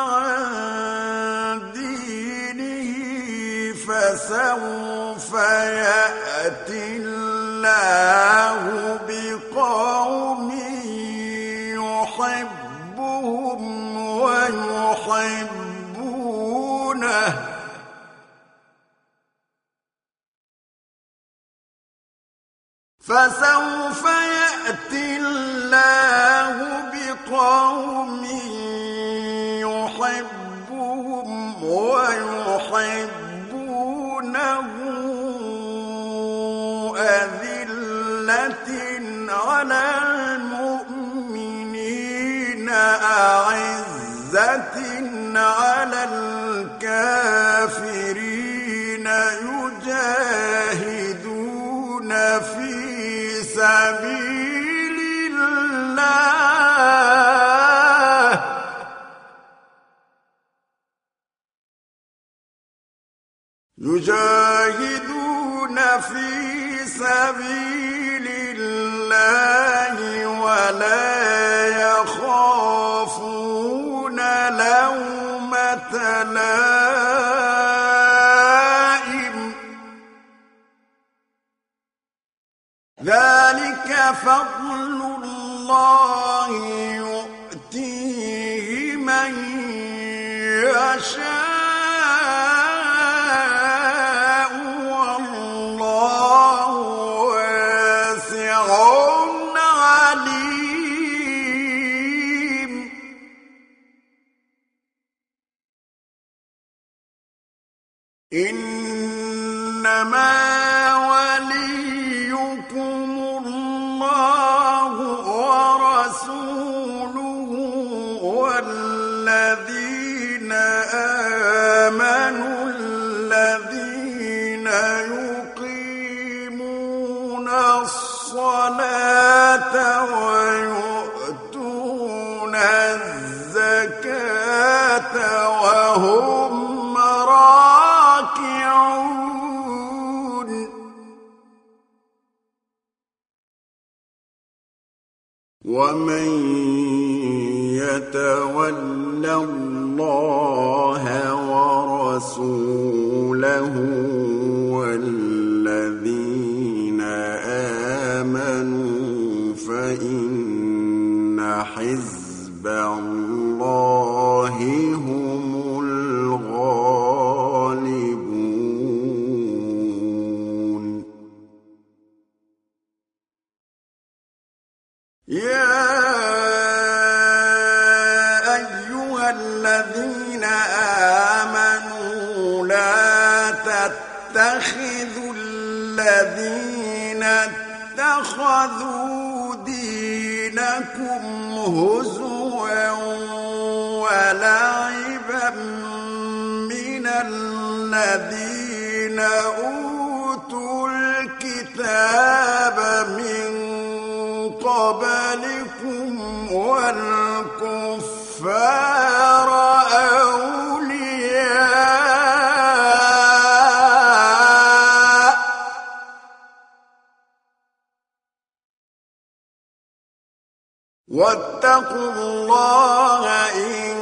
عن دينه فسوف يأتي الله بقوم يحبهم ويحبونه فسوف يأتي الله بقوم يحبهم ويحبونه أذلة على المؤمنين فضل الله يؤتيه من يشاء والله واسع عليم إنما وليكم الله ورسوله والذين آمنوا الذين يقيمون الصلاة ويؤتون الزكاة وهم راكعون ومن يتول الله ورسوله والذين آمنوا فإن حزب الله هم الغالبون يا أيها الذين آمنوا لا تتخذوا الذين اتخذوا دينكم هزوا ولعبا من الذين أوتوا الكتاب من قبلكم والكفار أولياء واتقوا الله إن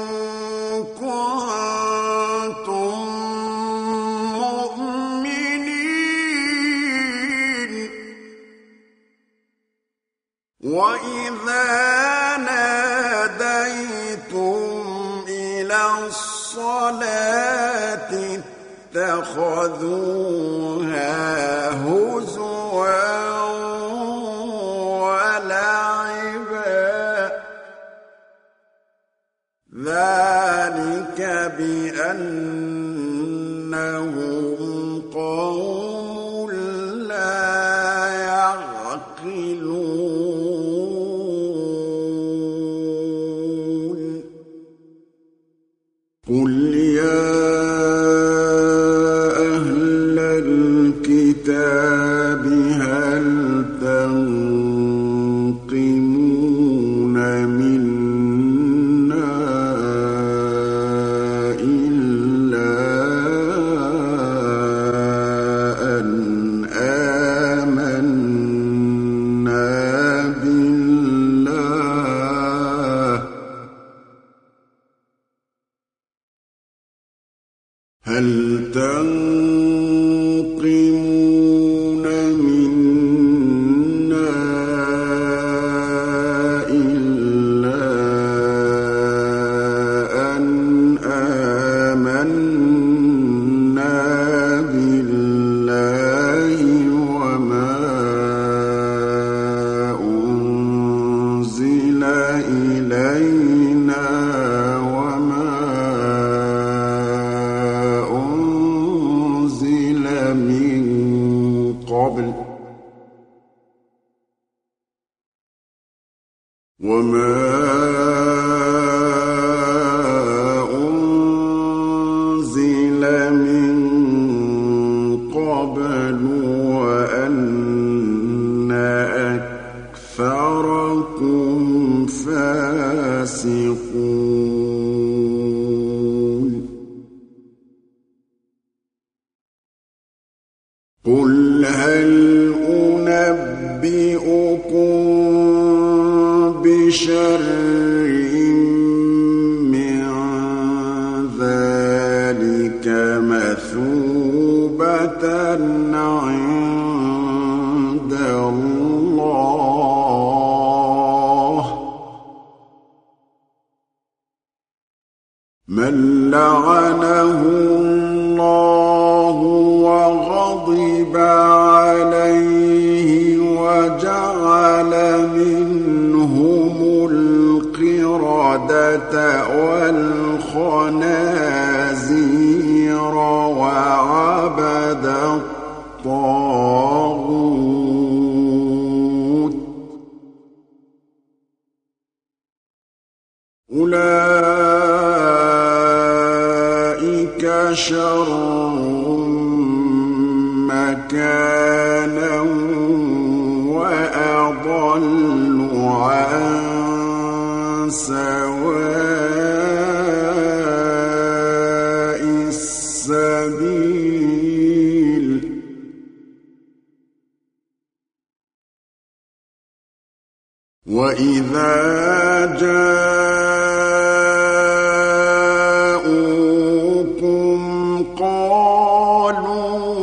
كنتم مؤمنين وإذا ناديتم إلى الصلاة اتخذوها هزوا ولعبا ذلك بأنهم قوم لا يعقلون قل يا أهل الكتاب هل تنقمون منا إلا أن آمنا بالله هل تنقمون منا إلا أن آمنا بالله وما أنزل إلينا وما أنزل من قبل وما أنزل من قبل وأن أكثركم فاسقون قل هل أنبئكم بشر من ذلك مثوبة عند الله من لعنه الله وغضب عليه وجعل منهم القردة والخنازير وعبد الطاغوت أولئك شر مكانا وأضل عن سواء السبيل وإذا جاءوكم قالوا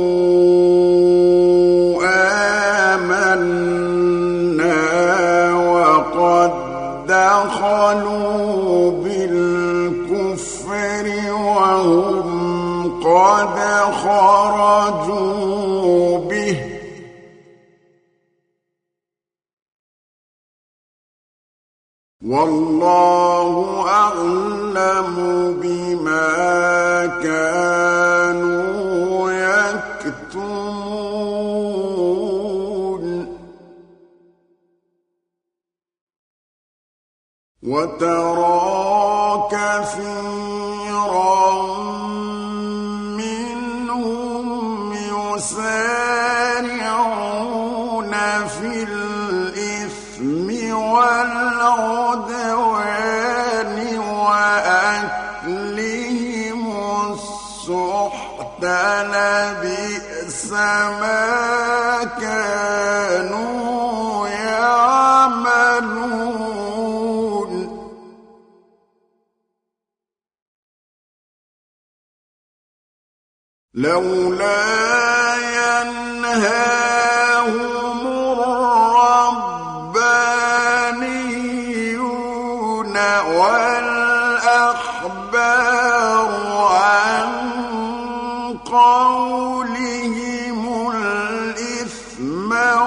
آمنا وقد دخلوا بالكفر وهم قد خرجوا به والله أعلم بما كانوا يكتمون وترى كثيرا منهم يسارعون في الإثم والعدوان وأكلهم السحت لبئس ما كانوا يعملون لولا ينهاهم الربانيون والأحبار عن قولهم الإثم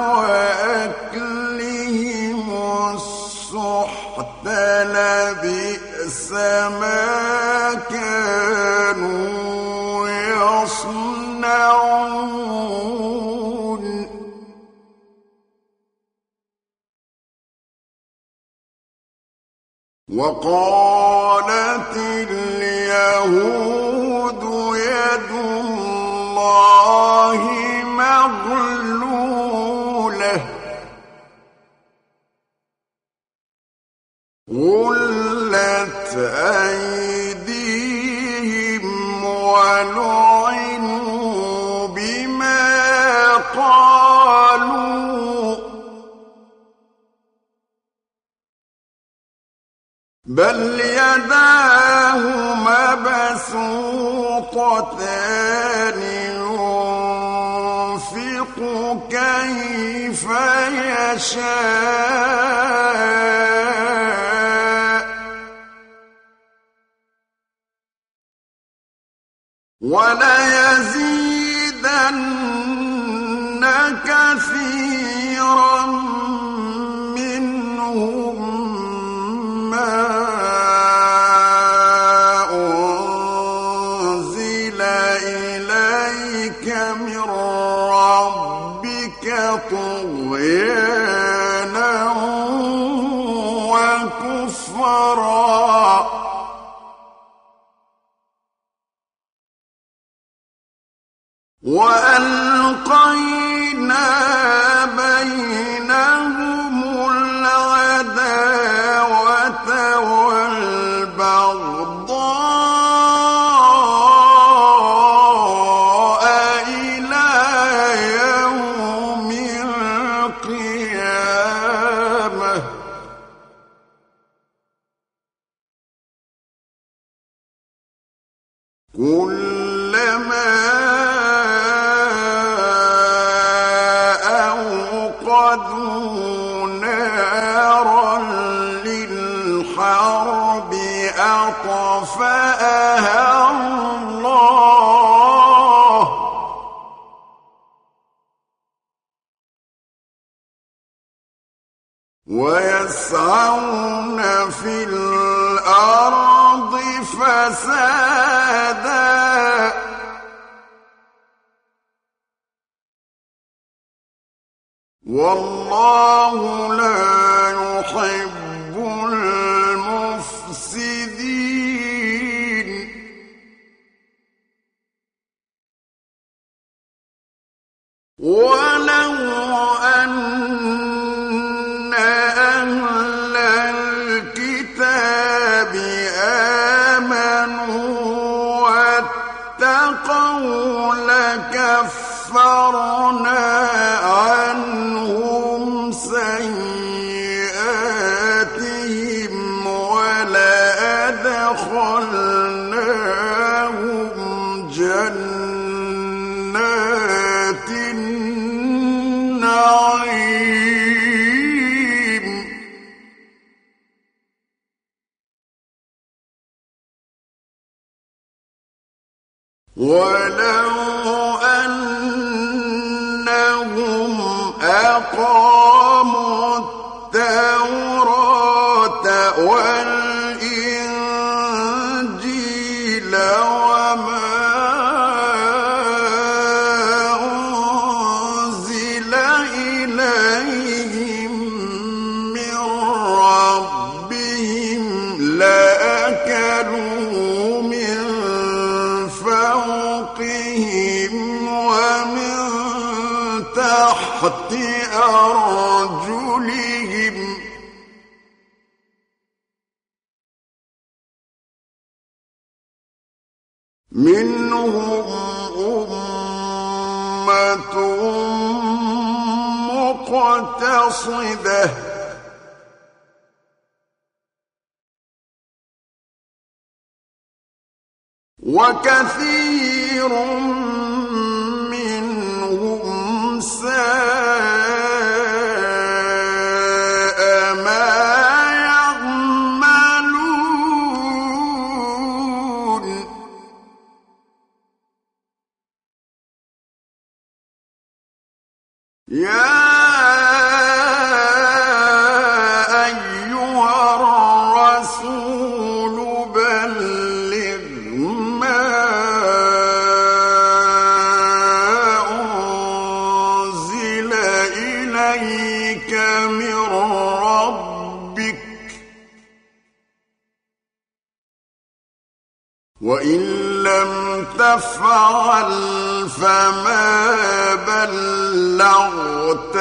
وأكلهم السحت لبئس ما كانوا يصنعون وقالت اليهود يد الله مغلولة غلت أيديهم ولعنوا بما قالوا بل يداه مبسوطتان ينفق كيف يشاء وليزيدن كثيرا منهم ما أنزل إليك من ربك طغيانا وكفرا وألقينا بينهم العداوة والبغضاء إلى يوم القيامة كلما أوقدوا نارا للحرب أطفأها يسعون في الأرض فسادا والله لا يحب المفسدين ولو أن أهل الكتاب آمنوا واتقوا لكفرنا عنهم سيئاتهم ولأدخلناهم جنات النعيم ولو أنهم أقاموا التوراة والإنجيل وما أنزل إليهم من ربهم لأكلوا من فوقهم ومن تحت أرجلهم منهم أمة مقتصدة وكثير منهم ساء ما يعملون يا أيها الرسول بلغ ما أنزل إليك من ربك وإن لم تفعل فما بلغت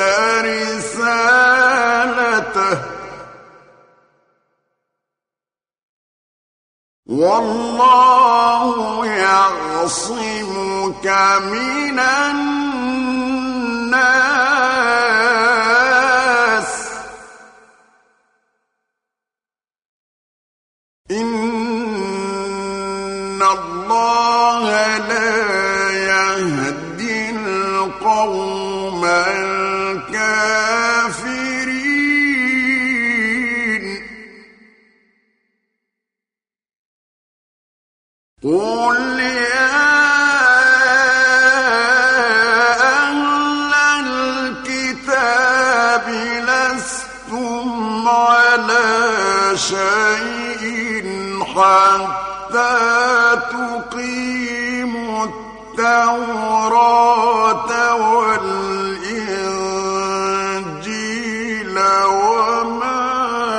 رسالته والله يعصمك من الناس إن الله لا يهدي القوم الكافرين قل يا أهل الكتاب لستم على شيء حتى تقيموا التوراة والإنجيل وما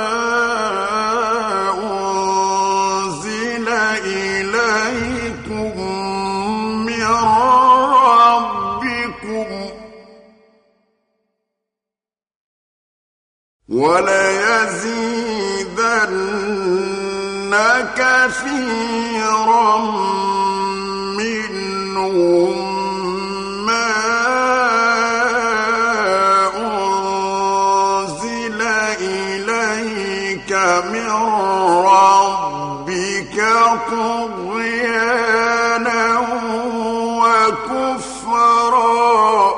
أنزل إليكم من ربكم وليزيدن كثيرا منهم ما أنزل إليك من ربك طغيانا وكفرا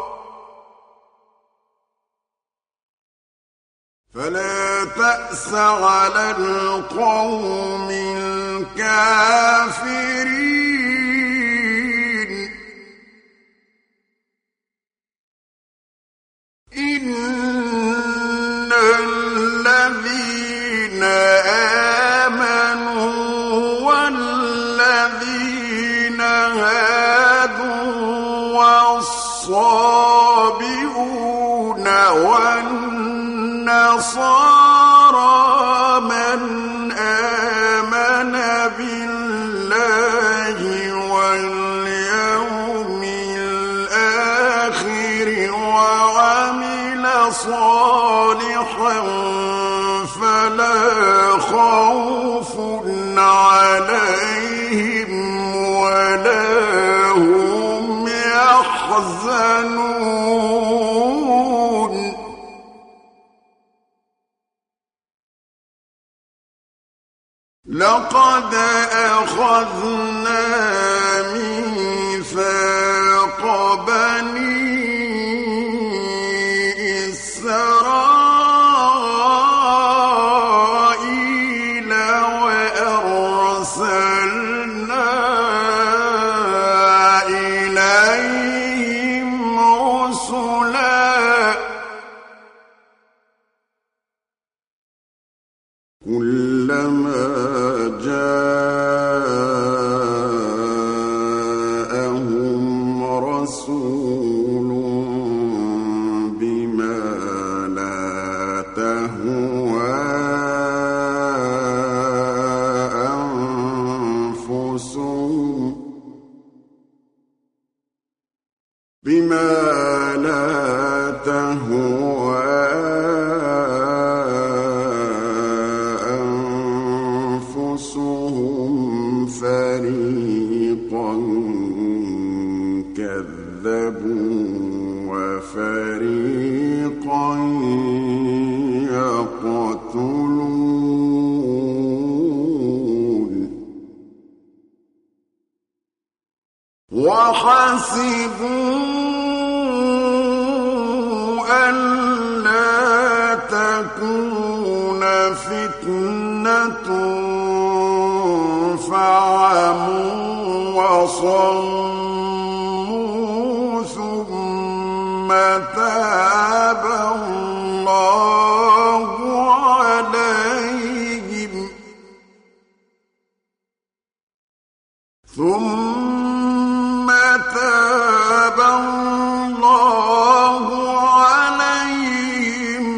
فلا تأس على القوم الكافرين إن الذين آمنوا والذين هادوا والصابئون والنصارى من آمن بالله واليوم الآخر وعمل صالحا فلا خوف عليهم ولا هم يحزنون لقد أخذنا ميثاق بني إسرائيل وأرسلنا إليهم رسلا كلما جاءهم رسول بما لا تهوى أنفسهم فريقا كذبوا وفريقا يقتلون وحسبوا ألا تكون فتنة فعموا وصموا ثم تاب الله عليهم ثم تاب الله عليهم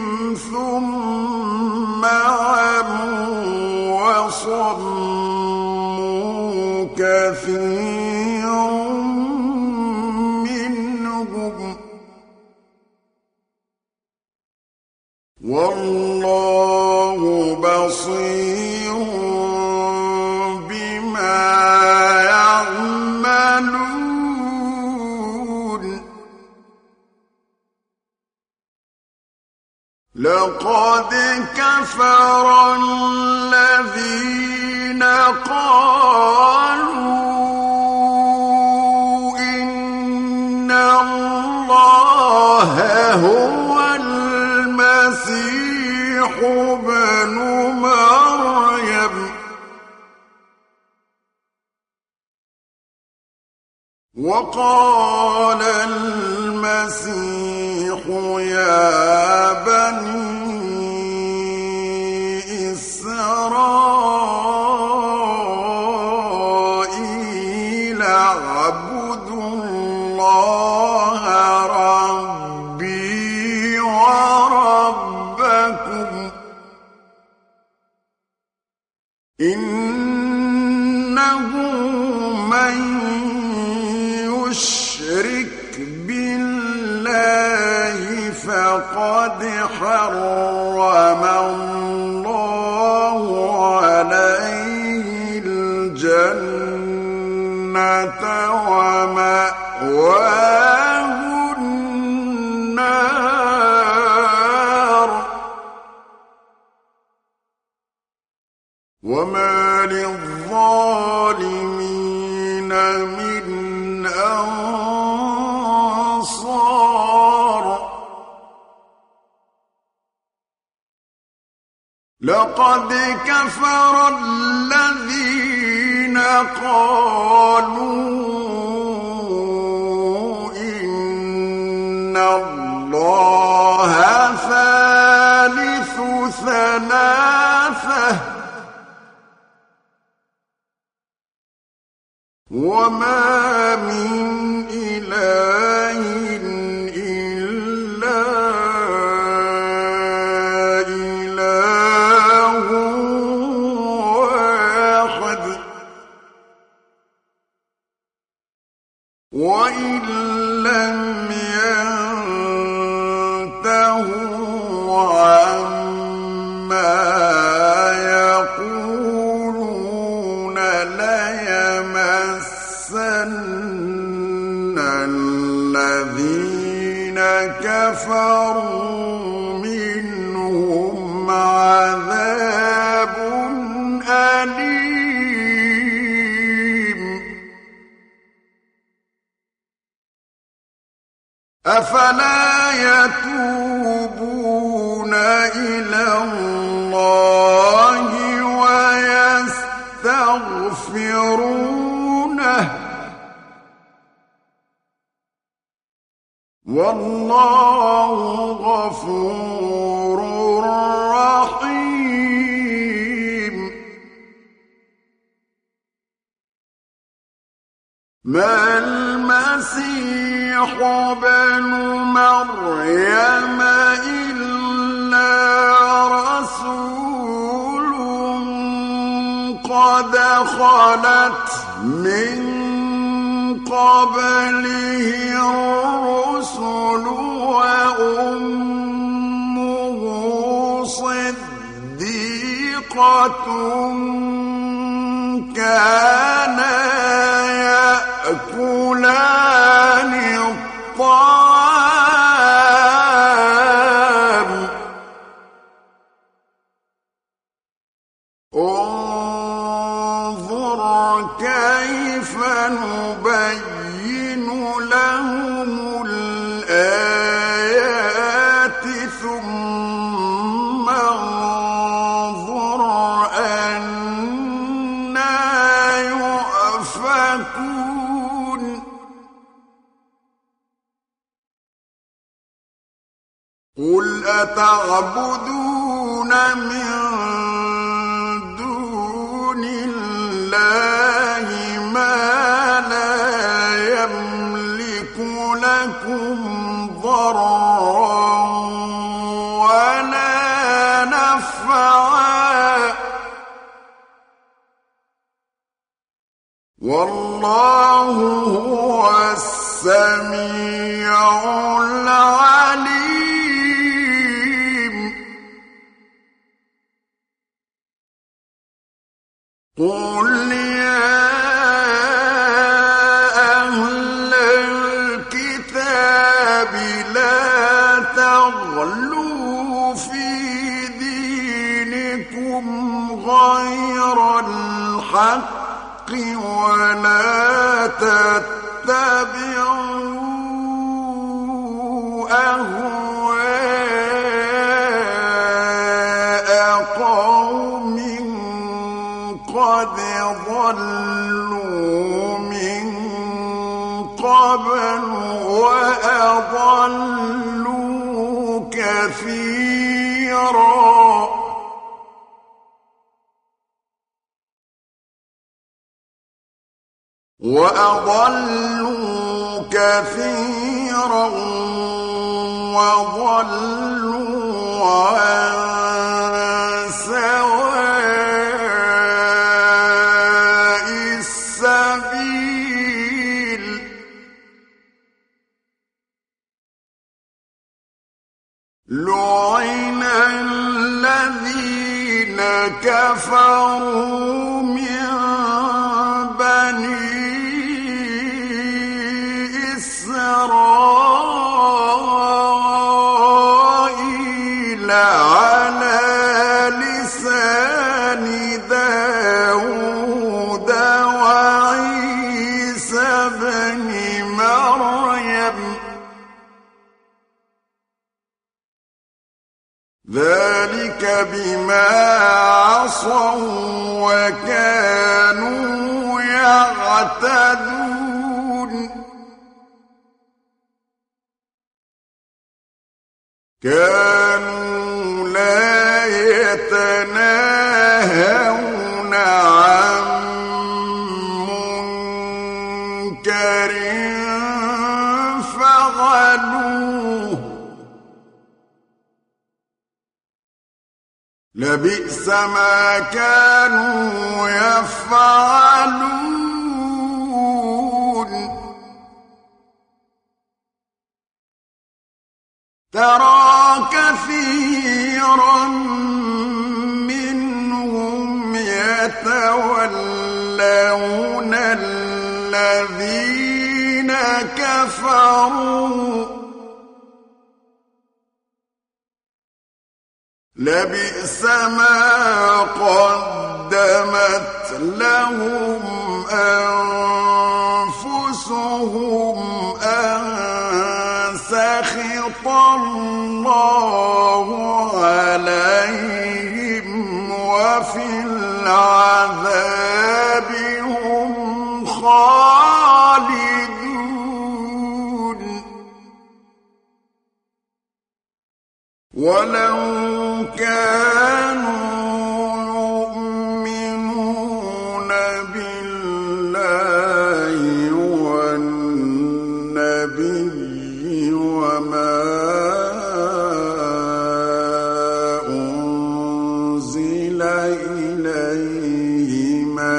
ثم عموا وصموا كثير منهم والله بصير بما يعملون لقد كفر الذين قالوا إن الله هو المسيح ابن مريم وقال المسيح يا بني إسرائيل اعبدوا الله ربي وربكم إنه من يشرك بالله فقد حرم الله عليه الجنة ومأواه النار وما للظالمين من أنصار لقد كفر الذين قالوا إن الله ثالث ثلاثة ثلاثة وما من إله إلا إله واحد وإن لم ينتهوا عما يقولون ليمسن الذين كفروا منهم عذاب أليم أفلا يتوبون إلى الله ويستغفرونه والله غفور رحيم ما المسيح ابن مريم إلا رسول قد خلت من قبله الرسل وأمه صديقة كانا يأكلان الطعام انظر كيف نبين لهم الآيات ثم انظر أنى يؤفكون قل أتعبدون من دون الله ما لا يملك لكم ضرا ولا نفعا والله هو السميع العليم قل يا أهل الكتاب لا تغلوا في دينكم غير الحق ولا تتبعوا أهواء قوم قد ضلوا من قبل وأضلوا كثيرا وضلوا عن سواء السبيل لعن الذين كفروا من بني إسرائيل على لسان داود وعيسى بن مريم ذلك بما عصوا وكانوا يعتدون كانوا لا يتناهون يتناهون عن منكر فعلوه لبئس ما كانوا يفعلون ترى كثيرا منهم يتولون الذين كفروا لبئس ما قدمت لهم أنفسهم أن سخط الله عليهم وفي العذاب هم خالدون ولو كانوا يؤمنون بالله والنبي وما أنزل إليه ما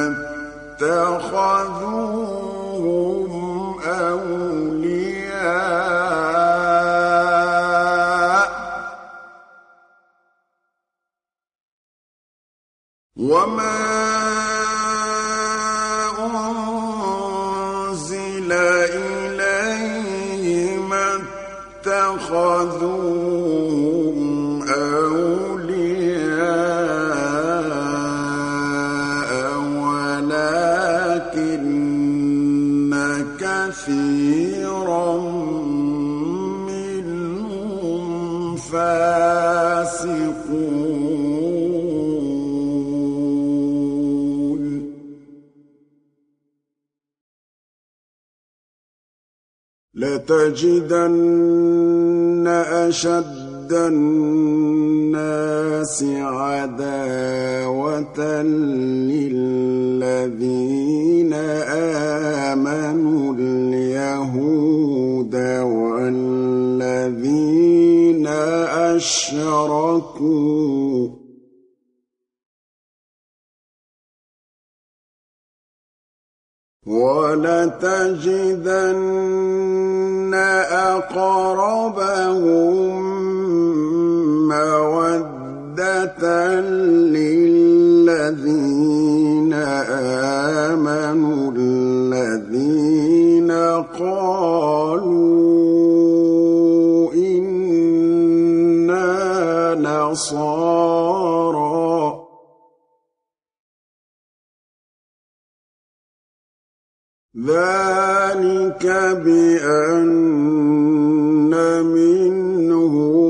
اتخذوهم أولياء وما أنزل إليه ما اتخذوهم أولياء ولكن كثيرا منهم فاسقون لتجدن أشد الناس عداوة للذين آمنوا اليهود والذين أشركوا ولتجدن أقربهم مودة للذين آمنوا الذين قالوا إنا نصارى ذلك بأن منهم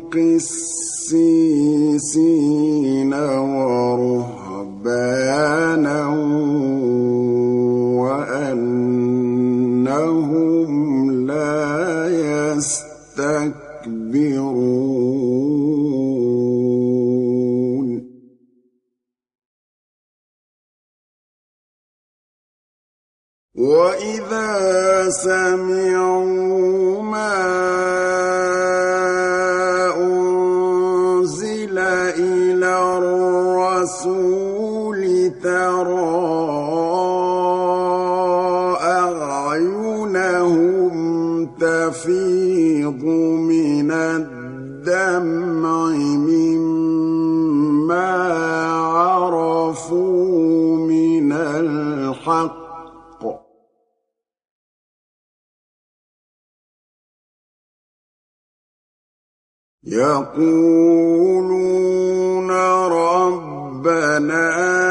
قسيسين ورهبانا وأنهم لا يستكبرون وإذا سمعوا ما أنزل إلى الرسول ترى أعينهم تفيض من الدمع مما عرفوا من الحق يقولون ربنا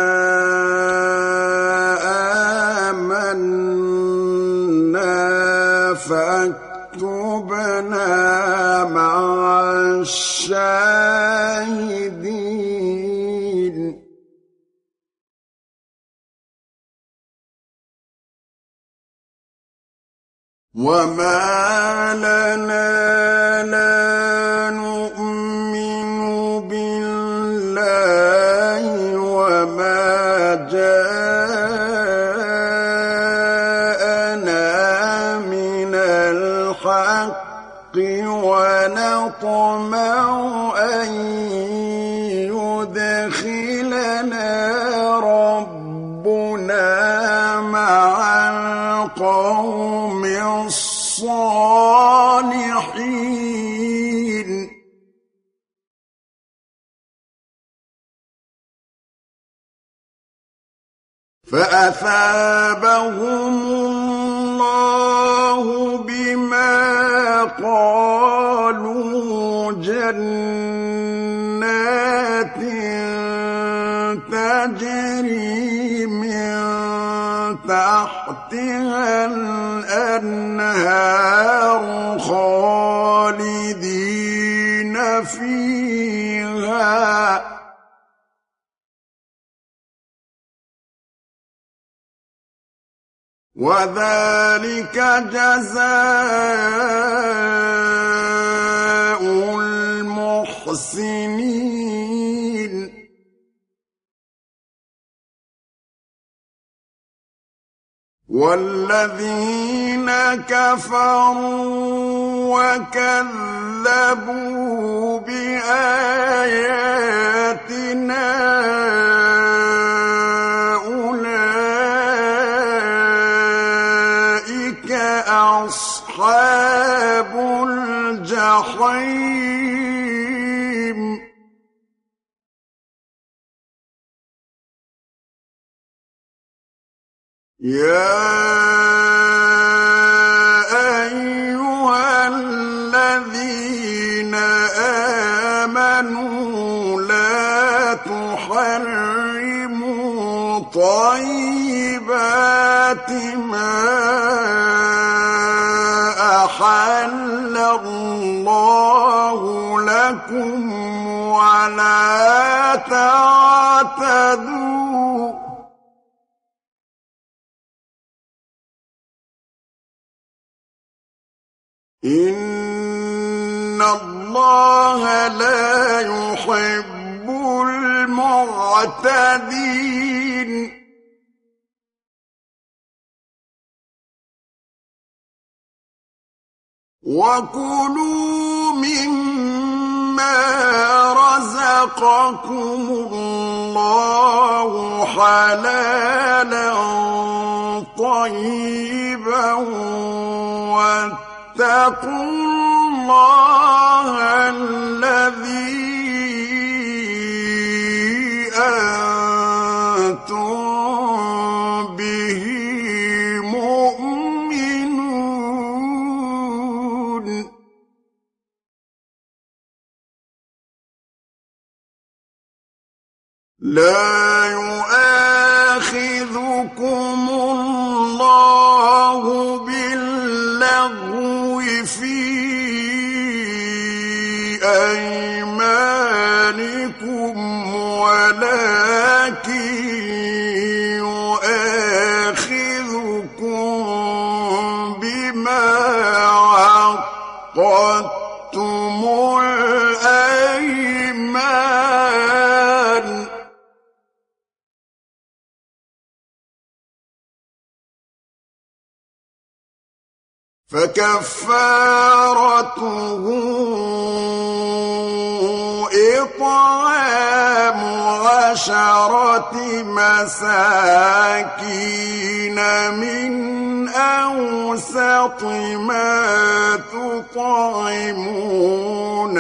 آمنا فاكتبنا مع الشاهدين وما لنا لا نؤمن بالله نطمع أن يدخلنا ربنا مع القوم الصالحين فأثابهم الله بما قالوا جنات تجري من تحتها الأنهار خالدين فيها وذلك جزاء المحسنين والذين كفروا وكذبوا بآياتنا أصحاب الجحيم يا أيها الذين آمنوا لا تحرموا طيبات ما أحل الله لكم ولا تعتدوا إن الله لا يحب المعتدين وكلوا مما رزقكم الله حلالا طيبا واتقوا الله الذي أنتم به مؤمنون لا يؤاخذكم الله باللغو في أيمانكم ولكن يؤاخذكم بما عقدتم الأيمان فكفارته إطعام 10 مساكين من أوسط ما تطعمون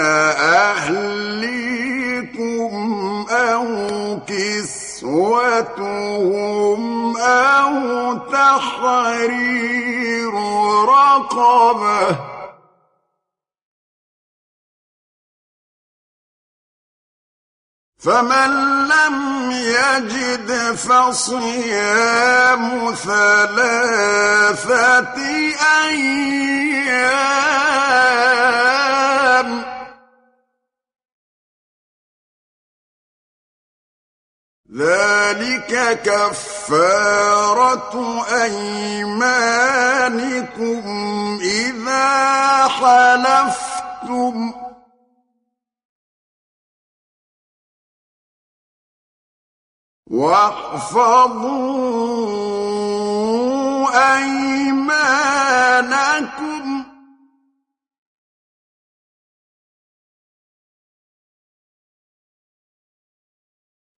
أهليكم أو كسوتهم أو تحرير رقبة فمن لم يجد فصيام 3 أيام ذلك كفارة أيمانكم إذا حلفتم واحفظوا أيمانكم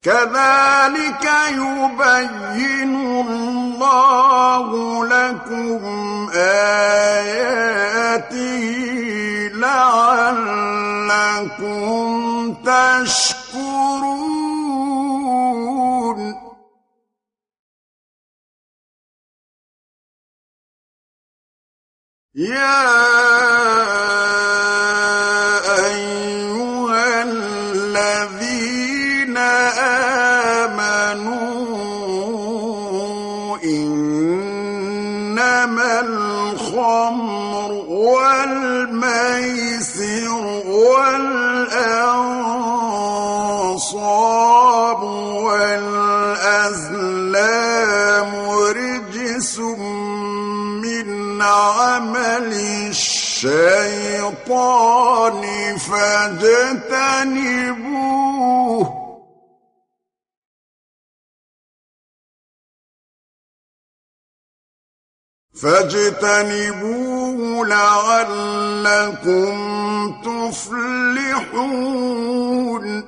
كذلك يبين الله لكم آياته لعلكم تشكرون يا أيها الذين آمنوا إنما الخمر والميسر والأنصاب والأزلام رجس من عمل الشيطان فاجتنبوه لعلكم تفلحون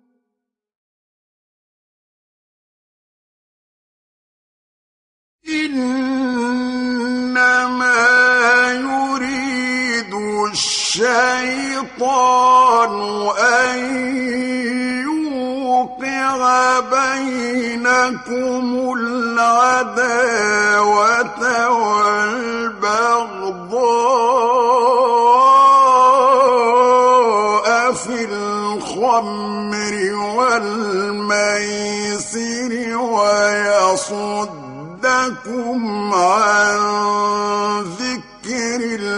إنما يريد الشيطان أن يوقع بينكم العداوة والبغضاء في الخمر والميسر ويصدكم عن ذكر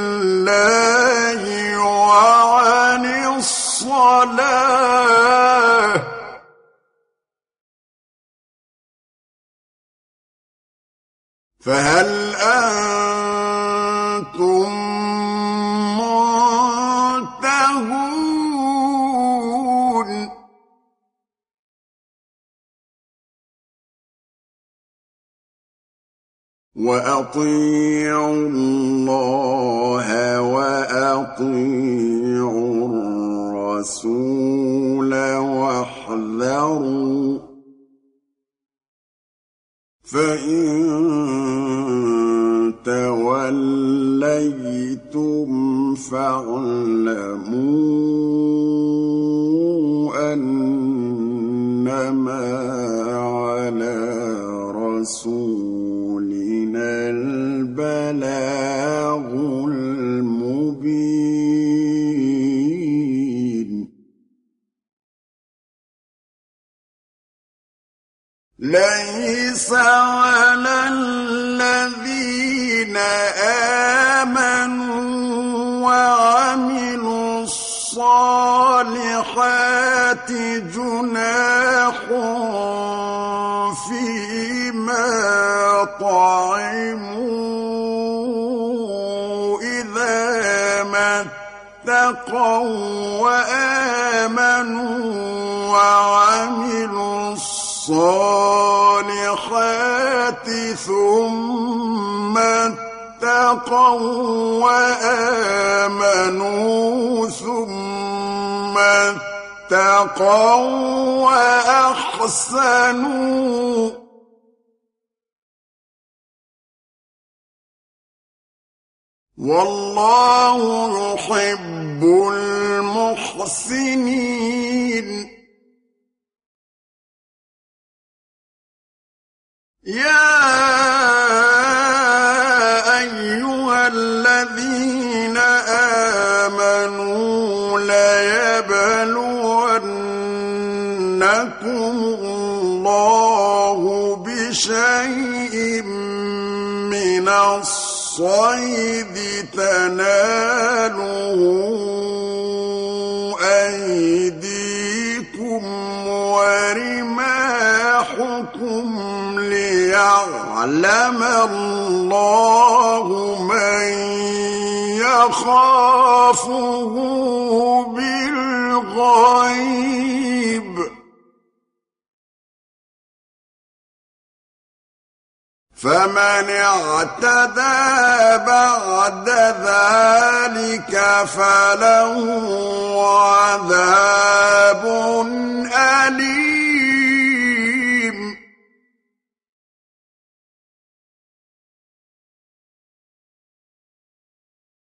الله وعن الصلاة فهل أنتم منتهون وأطيعوا الله وأطيعوا الرسول واحذروا فإن توليتم فاعلموا أنما على رسولنا البلاغ المبين ليس على الذين آمنوا وعملوا الصالحات جناح فيما طعموا إذا ما اتقوا وآمنوا وعملوا الصالحات ثم اتقوا وآمنوا ثم اتقوا وأحسنوا والله يحب المحسنين يا أيها الذين آمنوا ليبلونكم الله بشيء من الصيد تناله أيديكم ورماحكم ليعلم الله من يخافه بالغيب فمن اعتدى بعد ذلك فله عذاب أليم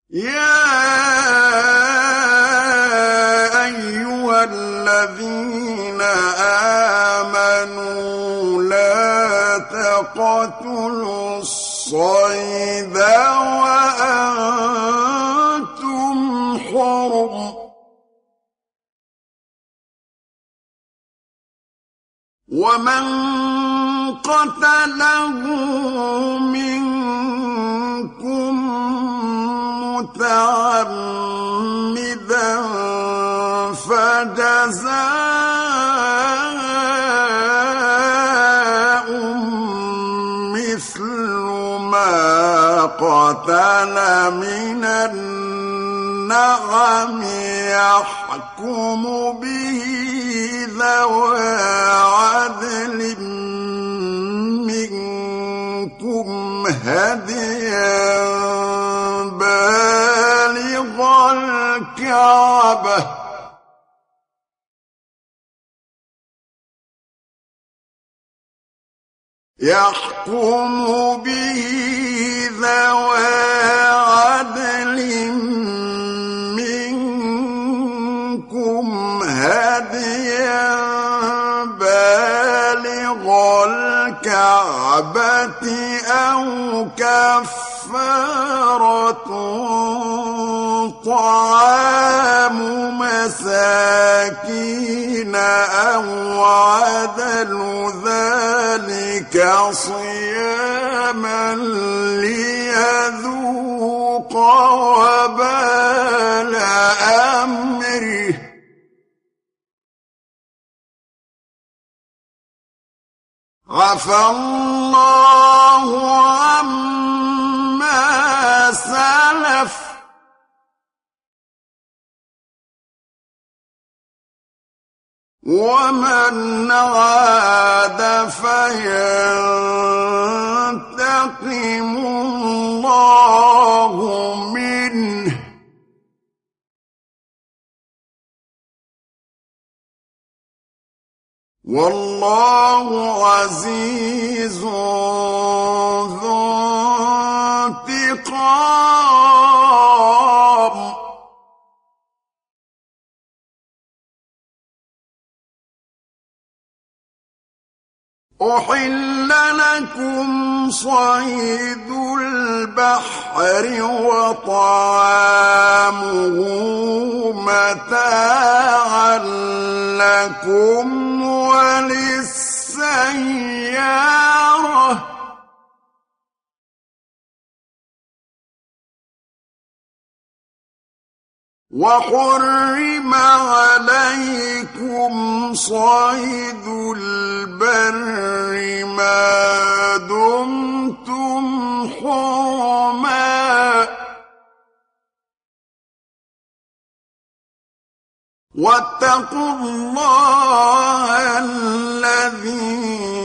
يا أيها الذين آمنوا لا تقتلوا الصيد وأنتم حرم ومن قتله منكم متعمدا فجزاء مثل ما قتل من النعم يحكم به ذوى عدل منكم هديا بالغ الكعبة يحكم به ذوى عدل منكم هديا بالغ الكعبة أو كفارة طعام مساكين أو عدل ذلك صياما ليذوق وبال أمره عفى الله عما سلف ومن عاد فينتقم الله منه والله عزيز ذو انتقام أحل لكم صيد البحر وطعامه متاعا لكم وللسيارة وحرم عليكم صيد البر ما دمتم حرما واتقوا الله الذي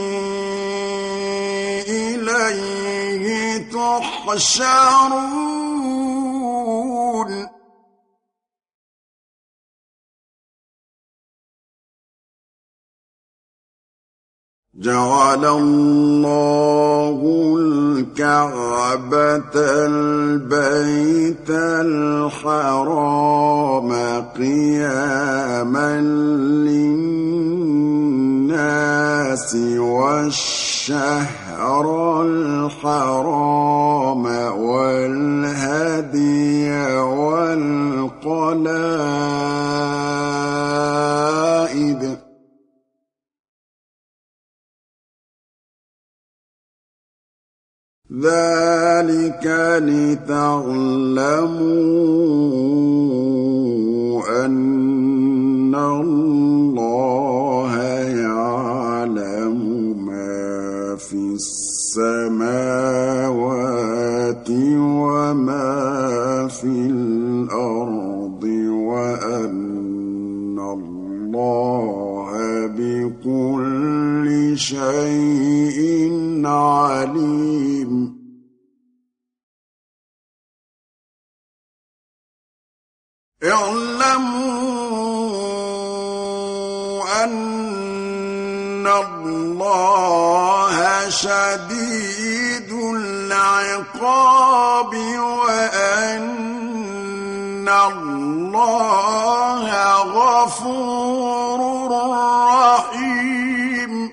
إليه تحشرون جعل الله الكعبة البيت الحرام قياما للناس والشهر الحرام والهدي والقلائد ذلك لتعلموا أن الله يعلم ما في السماوات وما في الأرض وأن الله بكل شيء عليم اعلموا أن الله شديد العقاب وأن اللَّهَ غَفُورٌ رَّحِيمٌ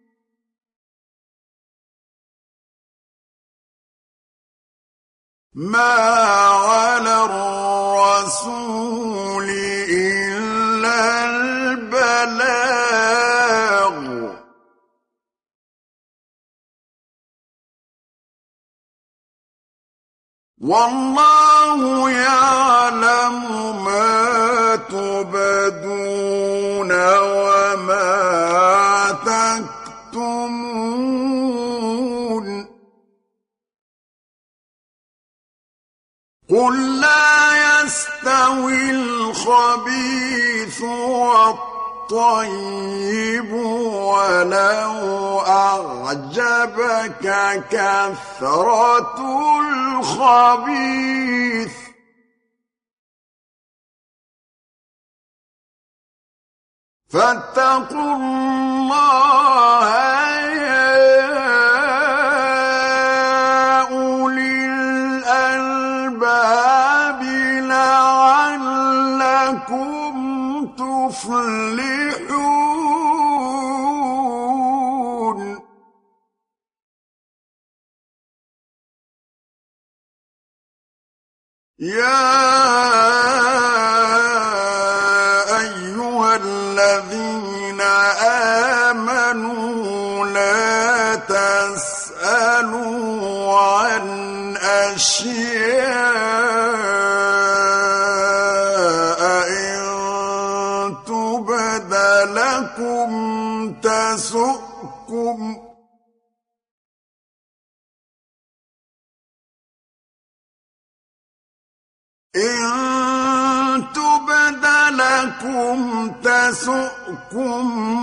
مَا عَلَى الرَّسُولِ إِلَّا الْبَلَاغُ وَاللَّهُ يَعْلَمُ مَا تُبْدُونَ وَمَا تَكْتُمُونَ قُل لَّا يَسْتَوِي الْخَبِيثُ والطيب ولو أعجبك كثرة الخبيث فاتقوا الله يا أولي الألباب لعلكم تفلحون يا أيها الذين آمنوا لا تسألوا عن أشياء إن تبد لكم تسؤكم إن تبد لكم تسؤكم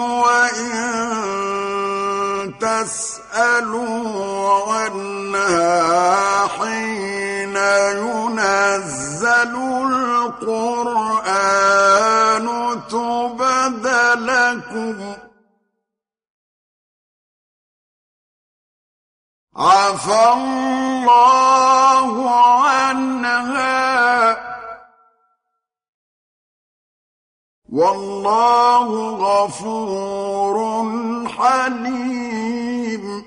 وإن تسألوا عنها حين ينزل القرآن تبد لكم عفى الله عنها والله غفور حليم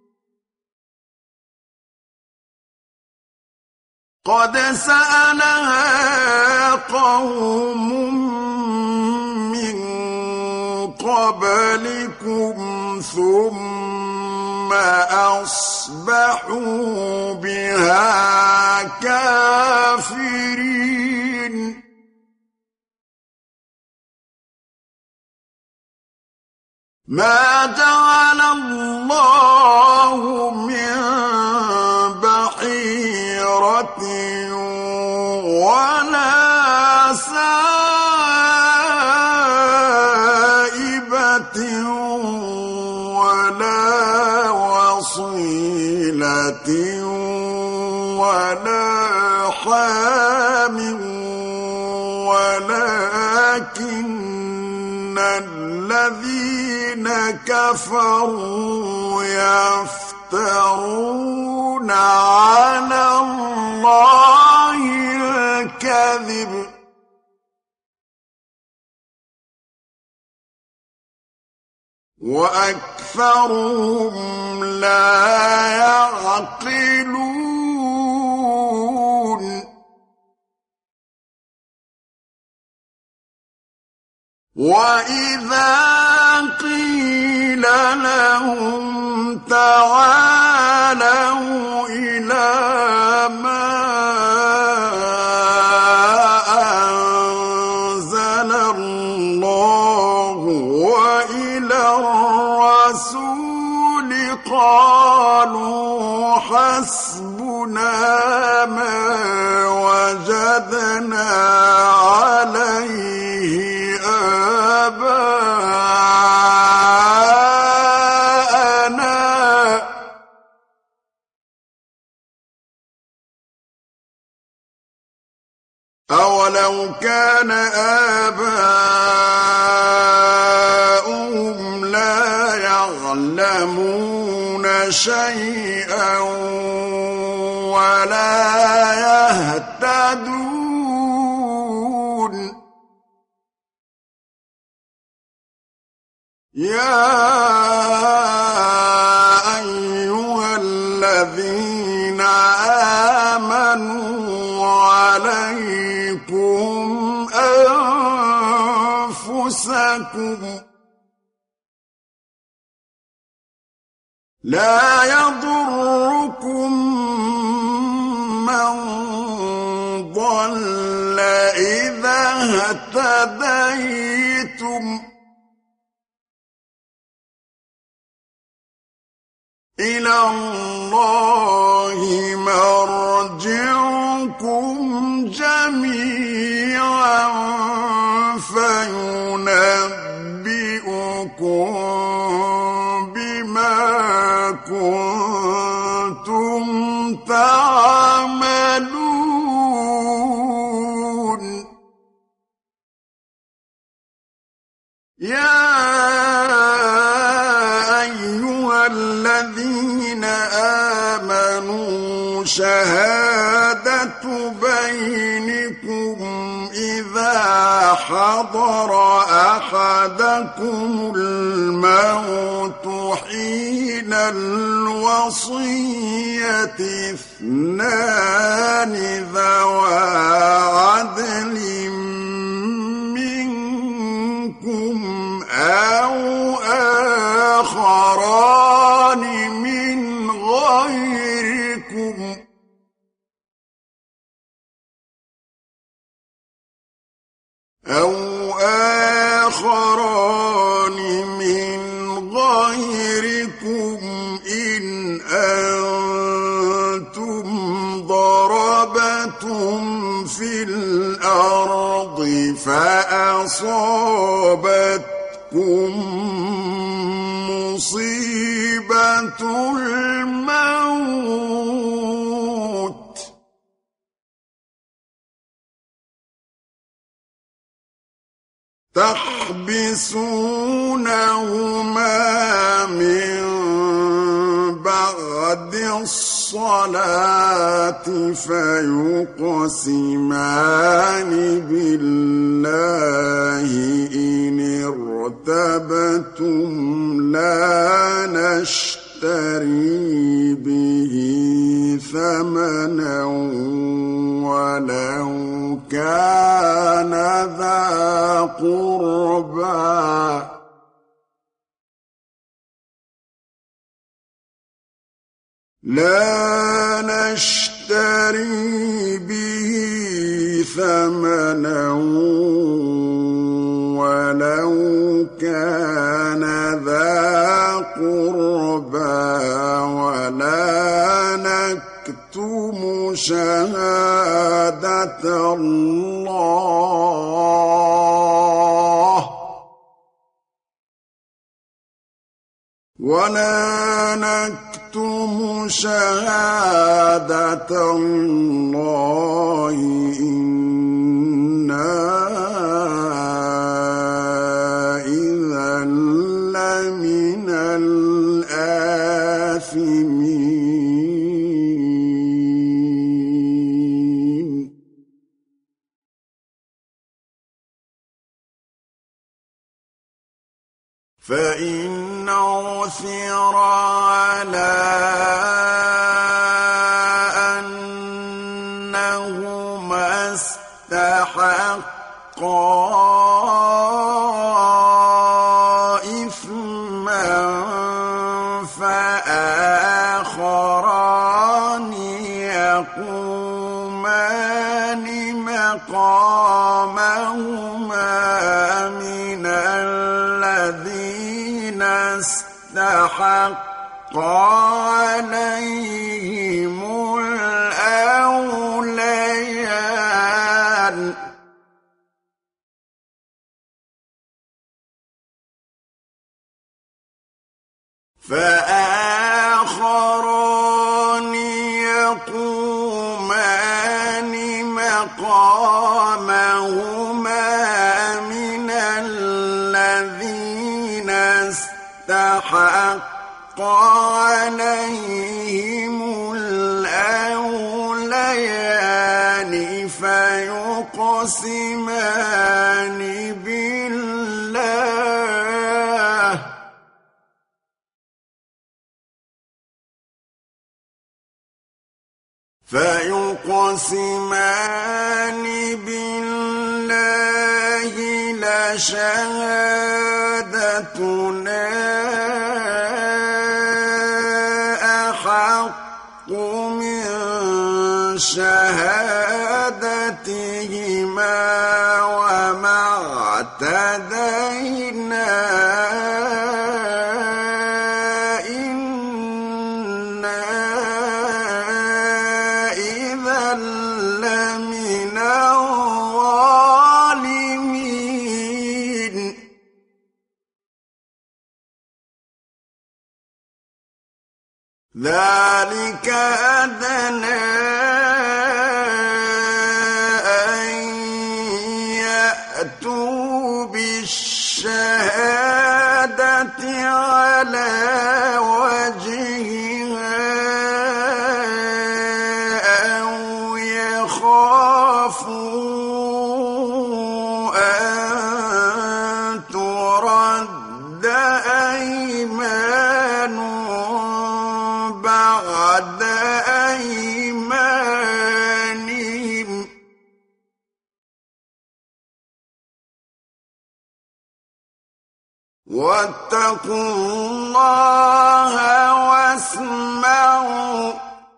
قد سألها قوم من قبلكم ثم أصبحوا بها كافرين ما جعل الله من بحيرة ولا سائبة ولا وصيلة ولا حام ولكن الذين كفروا يفترون على الله الكذب وأكثرهم لا يعقلون وإذا قيل لهم تعالوا إلى ما أنزل الله وإلى الرسول قالوا حسبنا ما وجدنا عليه آباءنا أولو كان آباؤهم لا يعلمون شيئا ولا يهتدون يا أيها الذين آمنوا عليكم أنفسكم لا يضركم من ضل إذا اهتديتم إلى الله مرجعكم جميعا فينبئكم بما كنتم تعملون يا أيها الذين آمنوا شهادة بينكم إذا حضر أحدكم الموت حين الوصية اثنان ذوى عدل منكم أو آخران من غيركم إن أنتم ضربتم في الأرض فأصابتكم مصيبة الموت تحبسونهما من بعد الصلاة فيقسمان بالله إن ارتبتم لا نشتري به ثمنا ولو كان ذا قربى لا نشتري به ثمنا ولو كان ذا قربى ولا نكتم شهادة الله شهادة الله إنا إذا لمن الآثمين فإن عثر على أنهما استحقا إثما فآخران يقومان مقامهما من الذين استحق عليهم الأوليان فآخران يقومان مقامهما من الذين استحق عليهم الأوليان فيقسمان بالله فيقسمان بالله لشهادتنا أحق من شهادتهما وما اعتدينا إنا إذا لمن الظالمين ذلك أدنى أن يأتوا بالشهادة على وجهها أو يخافوا أن ترد أيمان بعد أيمانهم واتقوا الله واسمعوا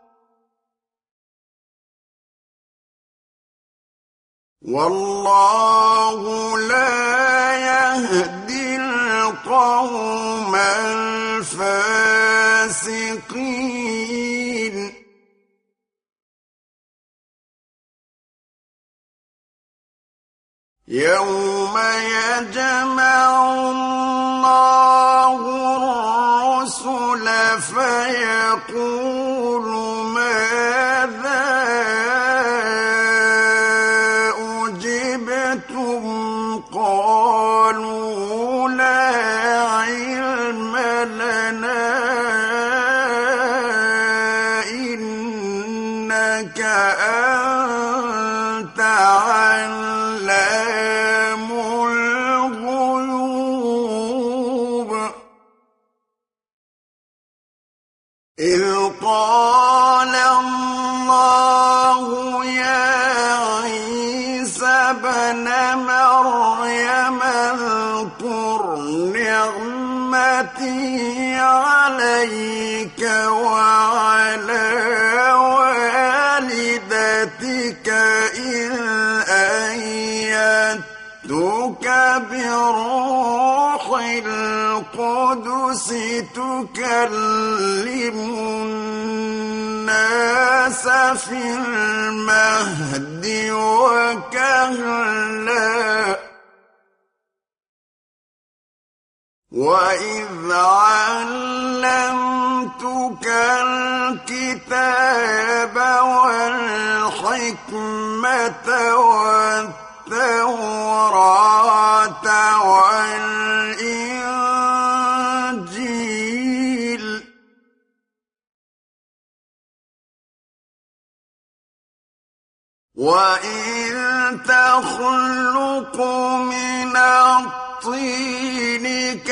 والله لا يهدي القوم الفاسقين يوم يجمع الله الرسل فيقول ماذا أجبتم قالوا لا علم لنا إنك أنت علام الغيوب إذ قال الله يا عيسى ابن مريم اذكر نعمتي عليك وعلى والدتك إذ أيدتك بروح القدس تكلم الناس في المهد وكهلا وإذ علمتك الكتاب والحكمة والتوراة والإنجيل وإذ تخلق من الطين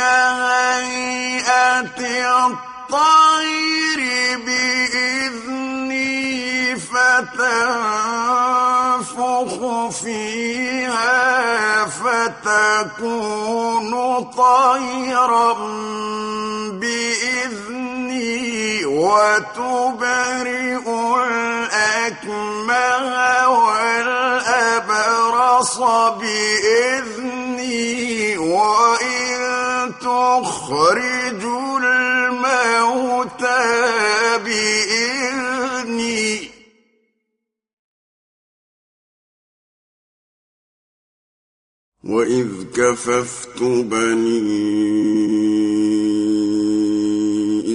كهيئة الطير بإذني فتنفخ فيها فتكون طيرا بإذني وتبرئ الأكمه والأبرص بإذني وإذ تخرج الموتى بإذني وإذ كففت بني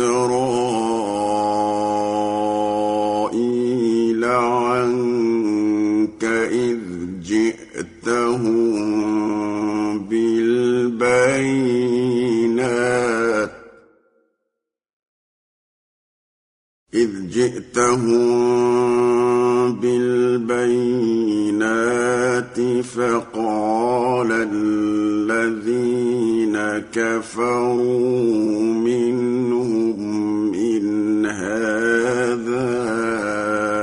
إسرائيل عنك إذ جئتهم بالبينات فقال الذين كفروا منهم إن هذا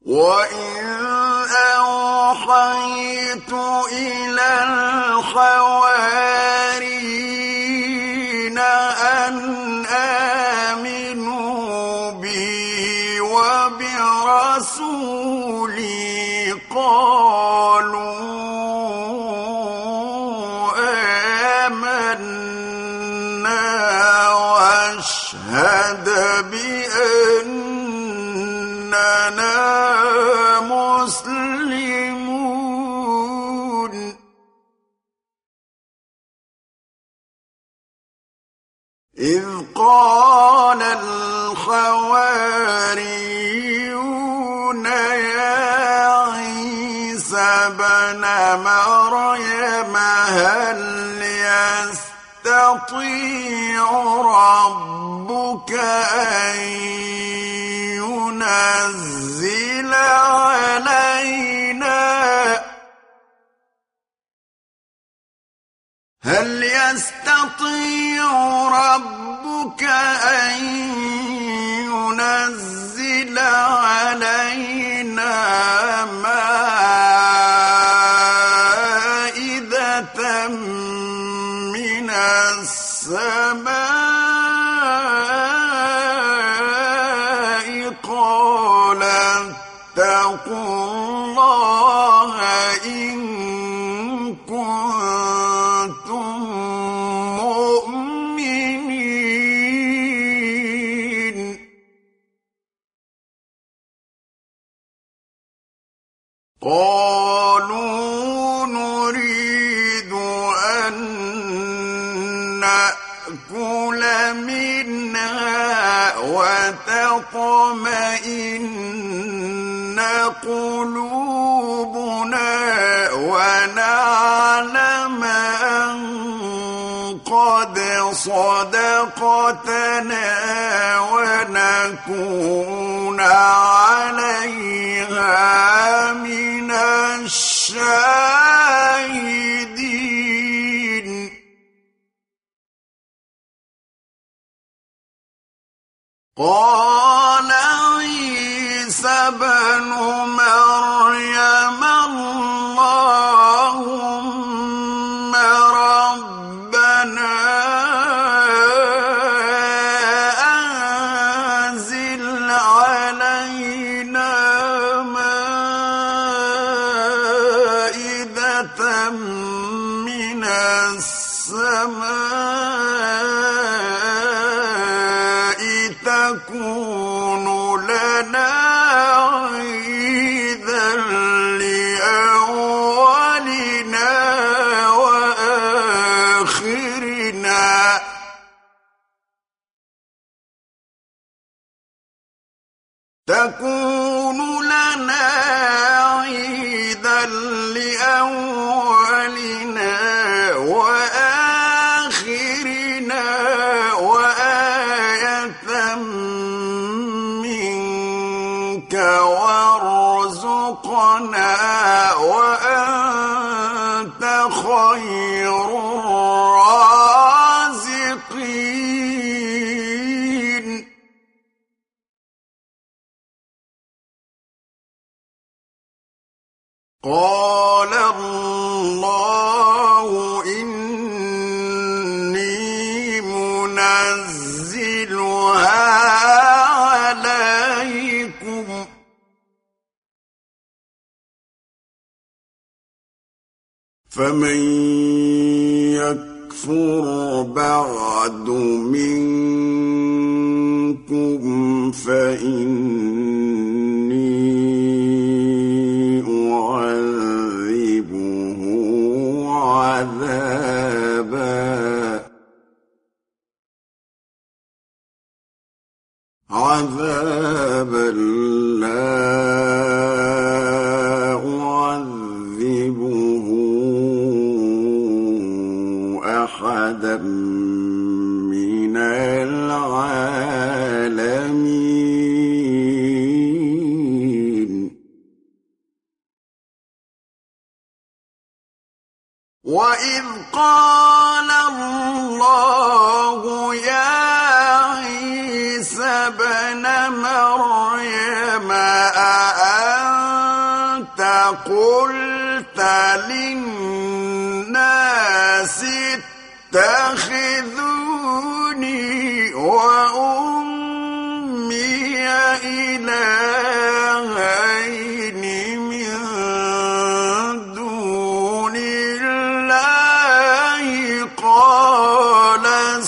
وإذ أوحيت إلى الحواريين أن آمنوا بي وبرسولي قالوا آمنا واشهد بأننا مسلمون إذ قال الحواريون يا عيسى ابن مريم هل يستطيع ربك أن ينزل علينا هل يستطيع ربك أن ينزل علينا مائدة من السماء قال اتقوا الله إن كنتم مؤمنين قالوا نريد أن نأكل منها وتطمئن قلوبنا ونعلم أن قد صدقتنا ونكون عليها من الشاهدين قال عيسى ابن مريم اللهم ربنا أنزل علينا مائدة من السماء تكون لنا عيدا لأولنا وآخرنا تكون لنا عيدا لأولنا وآخرنا وآية منك وارزقنا وأنت خير الرازقين قال الله إني منزلها عليكم فمن يكفر بعد منكم فإني أعذبه عذابا لا أعذبه أحدا من العالمين وإذ قال الله يا عيسى ابن مريم قلت للناس اتخذوني وأمي إلهين من دون الله قال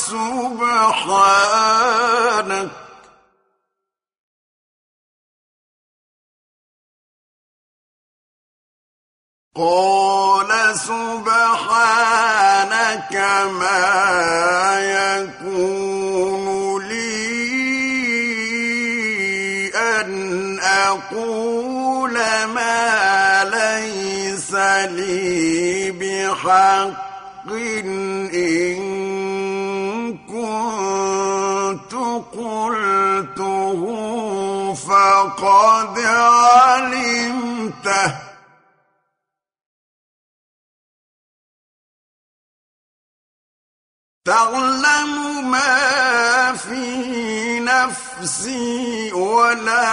سبحانك ما يكون لي أن أقول ما ليس لي بحق إن كنت قلته فقد علمته تعلم ما في نفسي ولا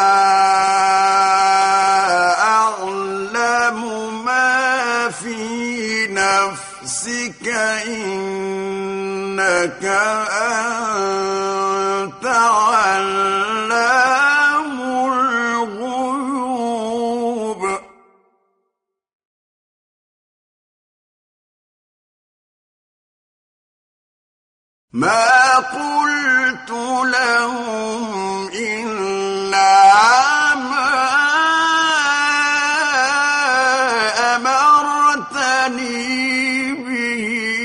أعلم ما في نفسك إنك أنت علام الغيوب ما قلت لهم إلا ما أمرتني به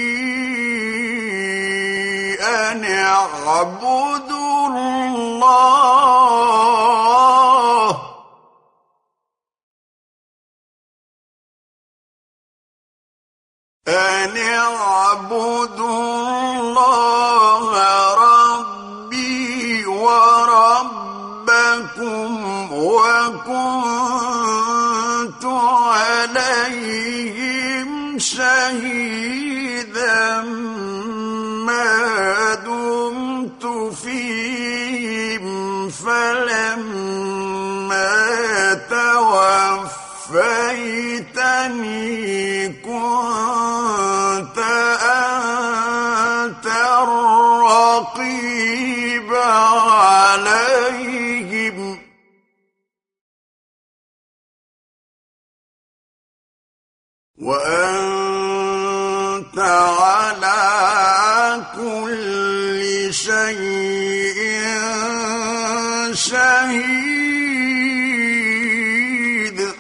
أن اعبدوا الله أن اعبدوا الله ربي وربكم وكنت عليهم شهيدا ما دمت فيهم فلما توفيتني كنت أنت الرقيب عليهم وأنت على كل شيء شهيد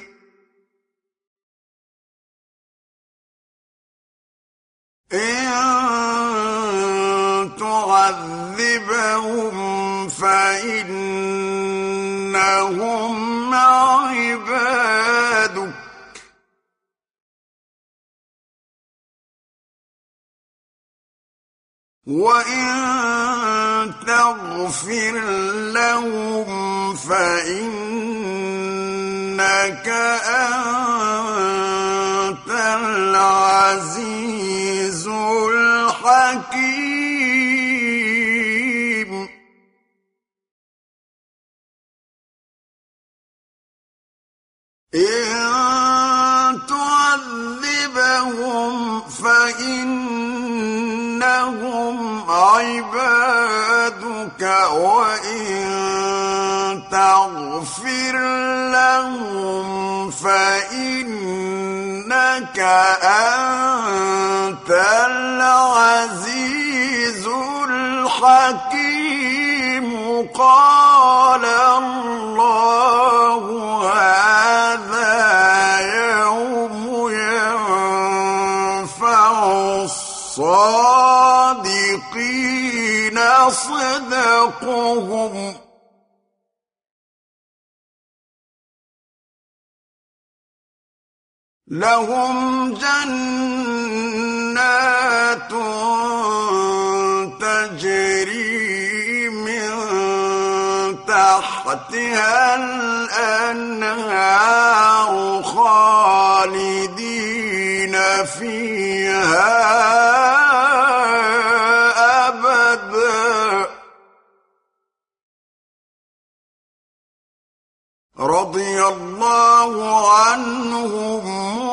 إن تعذبهم فإنهم عبادك وإن تغفر لهم فإنك أنت العزيز الحكيم إن تعذبهم فإنهم عبادك وإن تغفر لهم فإنك أنت العزيز الحكيم قال الله هذا يوم ينفع الصادقين صدقهم لهم جنات تجري من تحتها الأنهار خالدين فيها أبدا رضي الله عنهم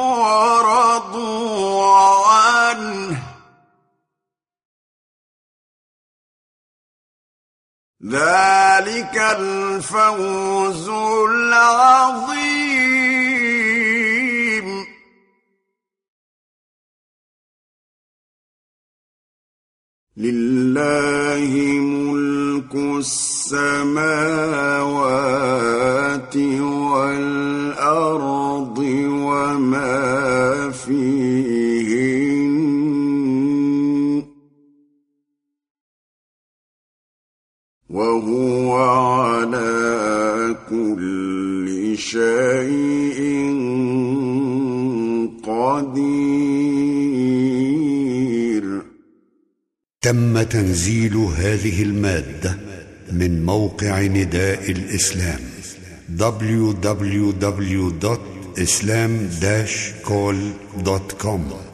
ورضوا عنه ذلك الفوز العظيم لله ملك السماوات والأرض وما فيهن وهو على كل شيء قدير. تم تنزيل هذه المادة من موقع نداء الإسلام www.islam-call.com